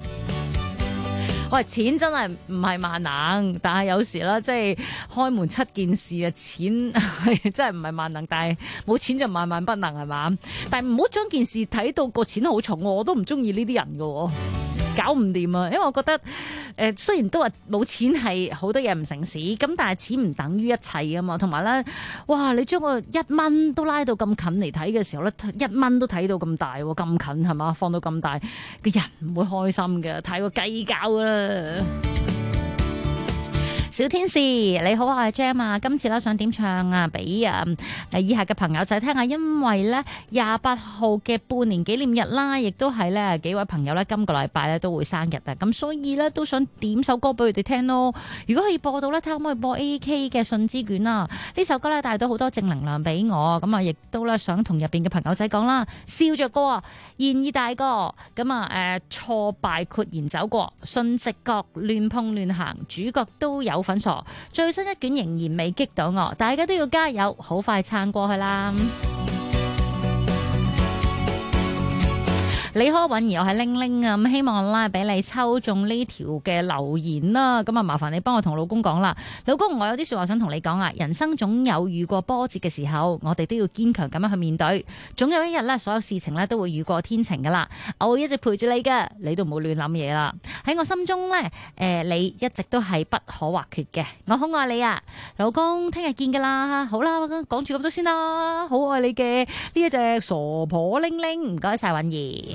喂，錢真係唔係萬能，但係有時啦，即係開門7件事啊，錢係真係唔係萬能，但係冇錢就萬萬不能係嘛？但係唔好將件事睇到個錢好重，我都唔中意呢啲人㗎，搞唔掂啊！因為我覺得雖然都話冇錢係好多嘢唔成事，咁但係錢唔等於一切啊嘛。同埋咧，哇！你將個1蚊都拉到咁近嚟睇嘅時候咧，1蚊都睇到咁大喎，咁近係嘛？放到咁大，個人唔會開心嘅，太過計較啦。小天使你好，我係 Jam 啊，今次咧想點唱啊俾以下嘅朋友仔聽下，因為咧28號嘅半年紀念日啦，亦都係咧幾位朋友咧今個禮拜咧都會生日啊，咁所以咧都想點首歌俾佢哋聽咯。如果可以播到咧，睇可唔可以播 AK 嘅信之卷啊？呢首歌咧帶到好多正能量俾我，咁啊亦都咧想同入邊嘅朋友仔講啦，笑着歌啊，現已大個，咁啊挫敗豁然走過，順直覺亂碰亂行，主角都有粉傻，最新一卷仍然未擊到我，大家都要加油，好快撐過去啦！ 你好，允兒，我係玲玲啊，咁希望啦俾你抽中呢條嘅留言啦，咁啊麻煩你幫我同老公講啦，老公我有啲說話想同你講啊，人生總有遇過波折嘅時候，我哋都要堅強咁樣去面對，總有一日咧所有事情咧都會雨過天晴噶啦，我會一直陪住你嘅，你都唔好亂諗嘢啦，喺我心中咧你一直都係不可或缺嘅，我好愛你啊，老公，聽日見噶啦，好啦，講住咁多先啦，好愛你嘅呢一隻傻婆玲玲，唔該晒允兒。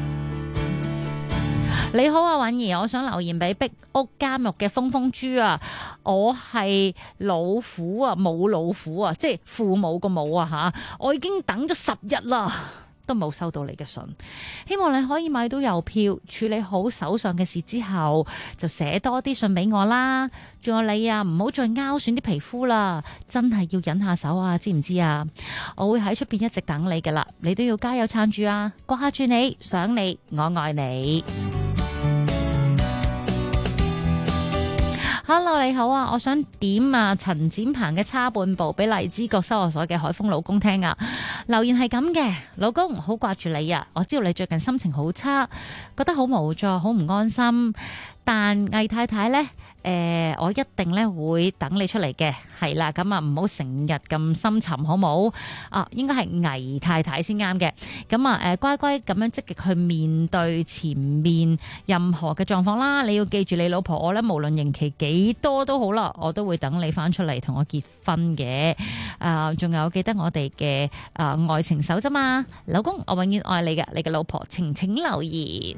你好啊，允兒，我想留言俾壁屋監獄嘅風風豬啊，我係老虎啊，冇老虎啊，即係父母個母啊吓，我已經等咗10日啦，都冇收到你嘅信，希望你可以買到郵票，處理好手上嘅事之後，就寫多啲信俾我啦。仲有你啊，唔好再拗損啲皮膚啦，真係要忍下手啊，知唔知啊？我會喺出邊一直等你噶啦，你都要加油撐住啊！掛住你，想你，我愛你。Hello， 你好啊！我想點啊陳展鵬嘅差半步俾荔枝角收容所嘅海峰老公聽啊！留言係咁嘅，老公好掛住你啊！我知道你最近心情好差，覺得好無助，好唔安心。但魏太太呢，我一定咧會等你出嚟嘅，係啦，咁啊唔好成日咁深沉，好冇啊？應該係魏太太先啱嘅，咁啊乖乖咁樣積極去面對前面任何嘅狀況啦。你要記住，你老婆我咧，無論刑期幾多都好啦，我都會等你翻出嚟同我結婚嘅。仲有記得我哋嘅愛情守則嘛，老公我永遠愛你嘅，你嘅老婆晴晴留言。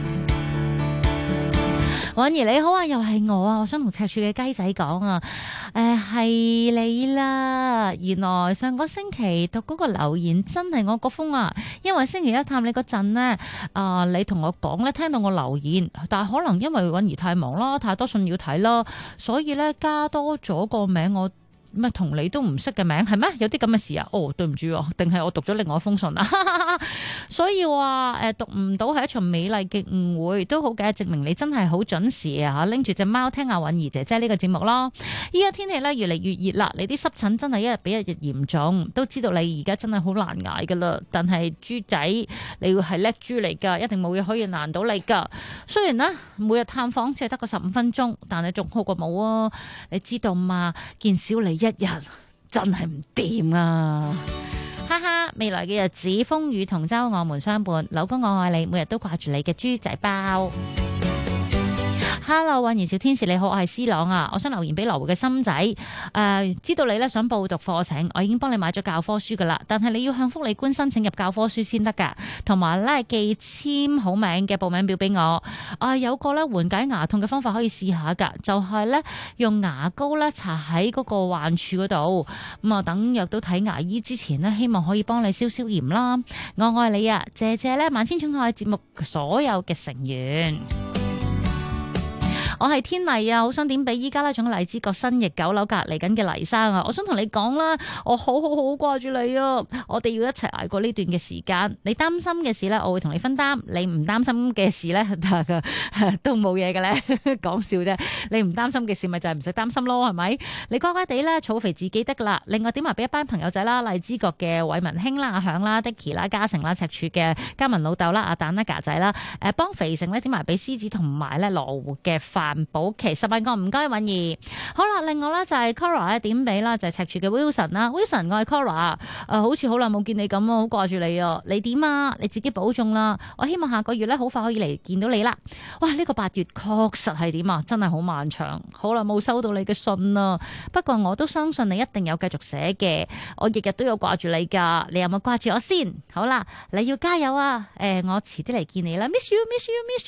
允兒你好啊，又係我啊，我想同赤柱嘅雞仔講啊，係你啦，原來上個星期讀嗰個留言真係我個封啊，因為星期一探你嗰陣呢，你同我講咧，聽到我留言，但係可能因為允兒太忙啦，太多信要睇啦，所以咧加多咗個名我。咩同你都唔識嘅名係咩？有啲咁嘅事啊？哦，對唔住啊，定係我讀咗另外一封信啊？所以話讀唔到係一場美麗嘅誤會，都好嘅，證明你真係好準時啊！拎住隻貓聽阿允兒姐姐呢個節目咯。依家天氣咧越嚟越熱啦，你啲濕疹真係一日比一日嚴重，都知道你而家真係好難捱噶啦。但係豬仔，你係叻豬嚟㗎，一定冇嘢可以難到你㗎。雖然呢，每日探訪只係得個15分鐘，但係仲好過冇啊！你知道嘛？見少你一日真係唔掂啊！哈哈，未來嘅日子風雨同舟，我們相伴。老公我愛你，每日都掛住你嘅豬仔包。Hello， 允兒小天使你好，我係思朗啊，我想留言俾羅湖嘅心仔，知道你咧想報讀課程，我已經幫你買咗教科書噶啦，但係你要向福利官申請入教科書先得噶，同埋咧寄簽好名嘅報名表俾我。有個咧緩解牙痛嘅方法可以試下噶，就係咧用牙膏咧搽喺嗰個患處嗰度，咁啊等約到睇牙醫之前呢，希望可以幫你消消炎啦。我愛你啊，謝謝咧萬千寵愛節目所有嘅成員。我係天麗啊，好想點俾依家呢種荔枝角新翼9樓隔離緊嘅黎生啊！我想同你講啦，我好掛住你啊！我哋要一齊捱過呢段嘅時間。你擔心嘅事呢，我會同你分擔；你唔擔心嘅事呢，都冇嘢嘅咧，講笑啫。你唔擔心嘅事咪就係唔使擔心咯，係咪？你乖乖地咧，儲肥自己得噶啦。另外點埋俾一班朋友仔啦，荔枝角嘅偉文兄啦、阿響啦、Dicky 啦、嘉誠啦、赤柱嘅嘉文老豆啦、阿蛋啦、架仔啦，幫肥成咧點埋俾獅子同埋咧羅湖嘅范寶琪10萬個唔該允兒。好啦，另外咧就係 Cora 咧點俾啦，就係赤柱嘅 Wilson 啦，Wilson 我係 Cora，好似好耐冇見你咁啊，好掛住你啊！你點啊？你自己保重啦！我希望下個月咧好快可以嚟見到你啦。哇！呢個8月確實係點啊？真係好漫長，好耐冇收到你嘅信啊！不過我都相信你一定有繼續寫嘅，我日日都有掛住你噶，你有冇掛住我先？好啦，你要加油啊！我遲啲嚟見你啦 ，miss you，miss you，miss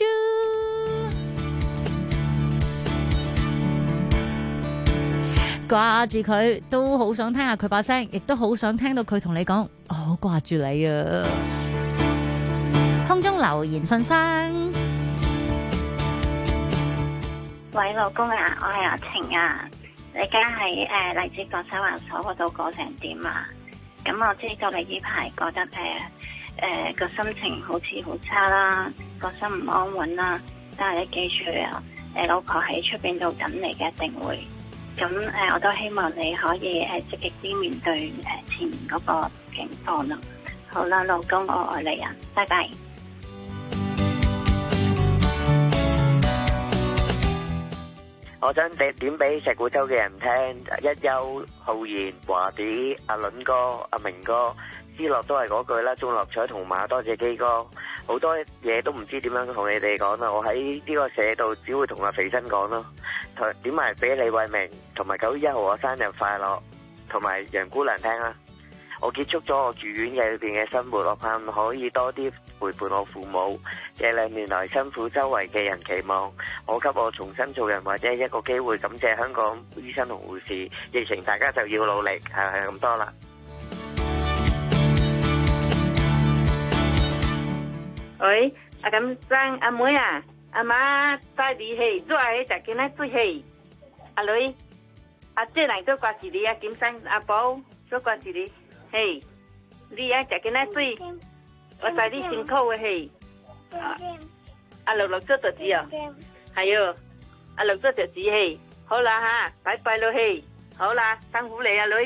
you。掛住佢，都好想聽下佢把聲，亦都好想聽到佢同你講，我好掛住你啊！空中留言信箱， 喂，老公啊，我係阿晴啊，你而家喺荔枝角收容所嗰度過成點啊？咁我知道你呢排覺得個心情好似好差啦，個心唔安穩啦，但係你記住啊，老婆喺出邊度等你嘅，一定會。咁我都希望你可以積極啲面對前面嗰個情況啦。好啦，老公，我愛你啊，拜拜。 我想點俾石鼓洲嘅人聽，一休、浩然、華弟、阿倫哥、阿明哥，思樂都係嗰句啦，中樂彩同馬多謝基哥，好多嘢都唔知點樣同你哋講啦。我喺呢個社度只會同阿肥新講咯，點埋俾李慧明同埋9月1號我生日快樂，同埋楊姑娘聽啦。我結束咗我住院嘅裏邊嘅生活，我盼可以多啲陪伴我父母。這2年來辛苦周圍嘅人，期望我給我重新做人或者一個機會。感謝香港醫生同護士，疫情大家就要努力，係咁多啦。 喂，阿咁生阿妹啊，阿媽帶你去做下去食緊咧水去。阿女，阿姐嚟都掛住你啊，點生阿寶都掛住你。嘿，你啊食緊咧水，我帶你辛苦嘅去。阿六六做到子啊，係啊，阿六做到子去，好啦吓，拜拜咯嘿，好啦，辛苦你啊女。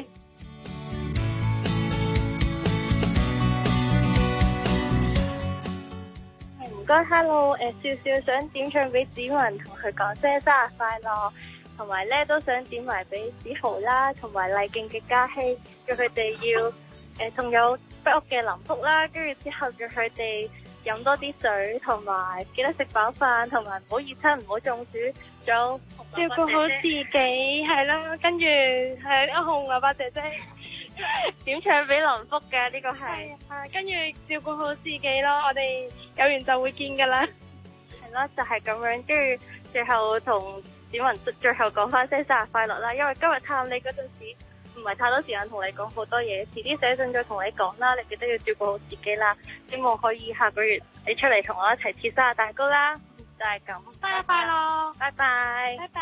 唔該 ，hello， 少少想點唱俾子文，同佢講聲生日快樂，同埋咧都想點埋俾子豪啦，同埋麗勁嘅嘉熙，叫佢哋要仲有北屋嘅林福啦，跟住之後叫佢哋飲多啲水，同埋記得食飽飯，同埋唔好熱親，唔好中暑，仲有照顧好自己，係啦，跟住係阿紅蘿蔔姐姐點唱俾林福嘅呢個係，跟住照顧好自己咯，我哋有緣就會見噶啦，係咯，就係咁樣，跟住最後同子文最後講翻聲生日快樂啦，因為今日探你嗰陣時唔係太多時間同你講好多嘢，遲啲寫信再同你講啦，你記得要照顧好自己啦，希望可以下個月你出嚟同我一齊切生日蛋糕啦，就係咁，生日快樂，拜拜，拜拜。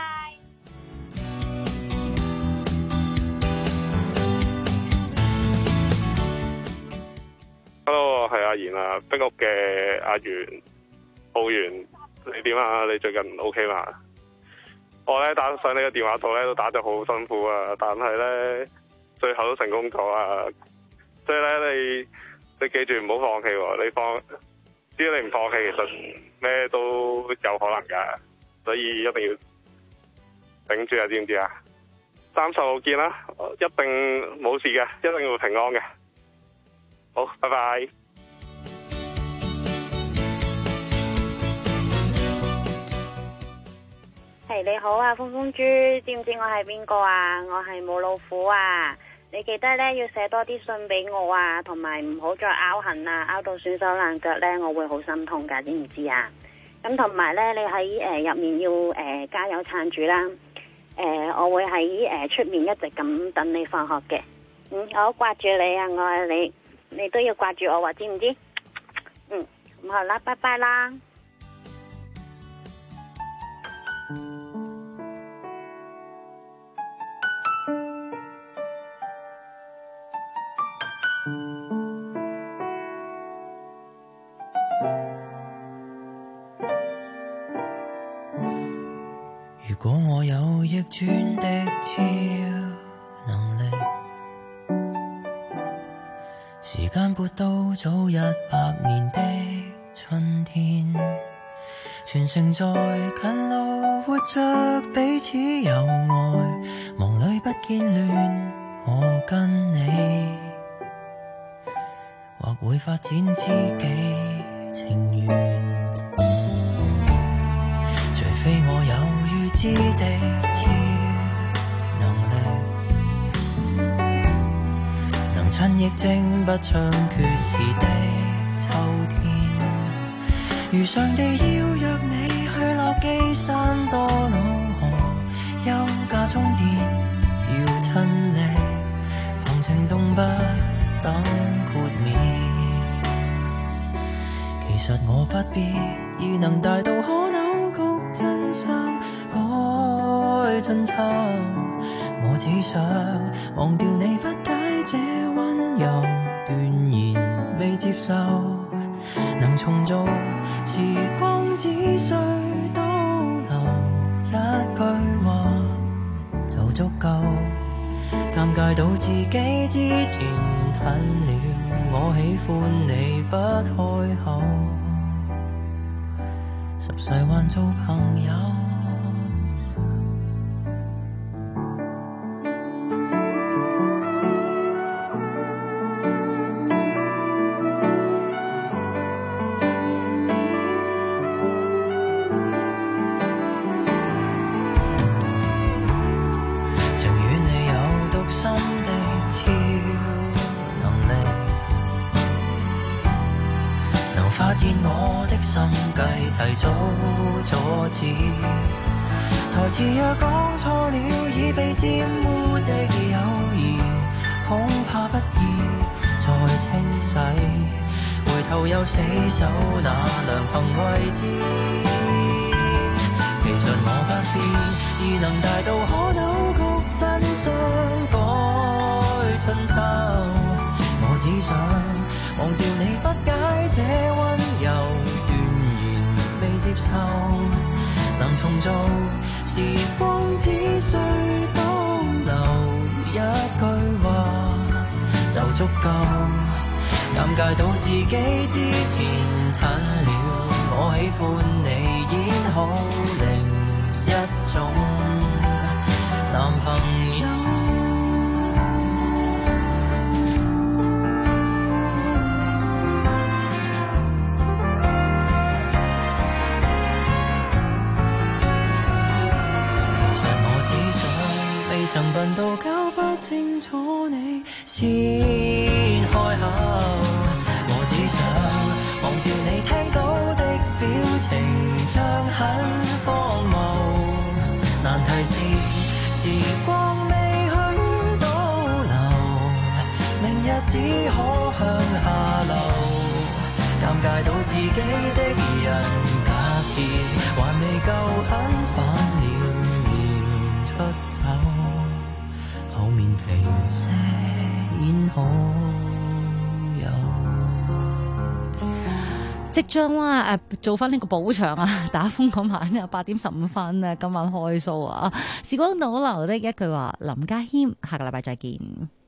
Hello， 我係阿賢啊，壁屋嘅阿元，浩元，你點啊？你最近 OK 嘛？我咧打上你嘅電話度咧都打得好辛苦啊，但係咧最後都成功咗啊！所以咧你記住唔好放棄喎，只要你唔放棄，其實咩都有可能噶，所以一定要頂住啊！知唔知啊？30號見啦，一定冇事嘅，一定會平安嘅。好，拜拜。 係你好啊，風風豬，知唔知我係邊個啊？我係母老虎啊！你記得咧要寫多啲信俾我啊，同埋唔好再拗痕啊，拗到損手爛腳咧，我會好心痛噶，知唔知啊？咁同埋咧，你喺入面要加油撐住啦。我會喺出面一直咁等你放學嘅。我好掛住你啊，我愛你。你都要掛住我，知唔知？咁好啦，拜拜啦。 如果我有逆轉的超能力，時間撥到早100年的春天，全城在近路活着彼此有愛，夢裏不見亂，我跟你或會發展知己情緣，除非我有預知的超能力，能趁疫症不猖獗時的秋天，如上地邀約你去落基山多瑙河休假充電，要親你旁情動不等豁免，其實我不必已能大到可扭曲真相改春秋，我只想忘掉你不解這溫柔斷言未接受，能重做時光只需倒流一句話就足夠，尷尬到自己之前褪了，我喜歡你不開口，10歲還做朋友發現我的心計提早阻止，台詞若講錯了，已被沾污的友誼，恐怕不易再清洗，回頭又死守那良朋位置。其實我不必異能大到可扭曲真相改春秋，我只想忘掉你不解這溫柔斷然未接受，能重做時光只需多留一句話就足夠，尷尬到自己之前褪了，我喜歡你演好另一種男朋友。曾笨到搞不清楚你先開口，我只想忘掉你聽到的表情，像很荒謬。難題是時光未許倒流，明日只可向下流，尷尬到自己的人，假設還未夠狠，反了面出走。厚面皮些演好友， 即將啦做翻呢個補場啊！打風嗰晚8:15啊，今晚開 show 啊！時光倒流的一句話，林家謙，下個禮拜再見。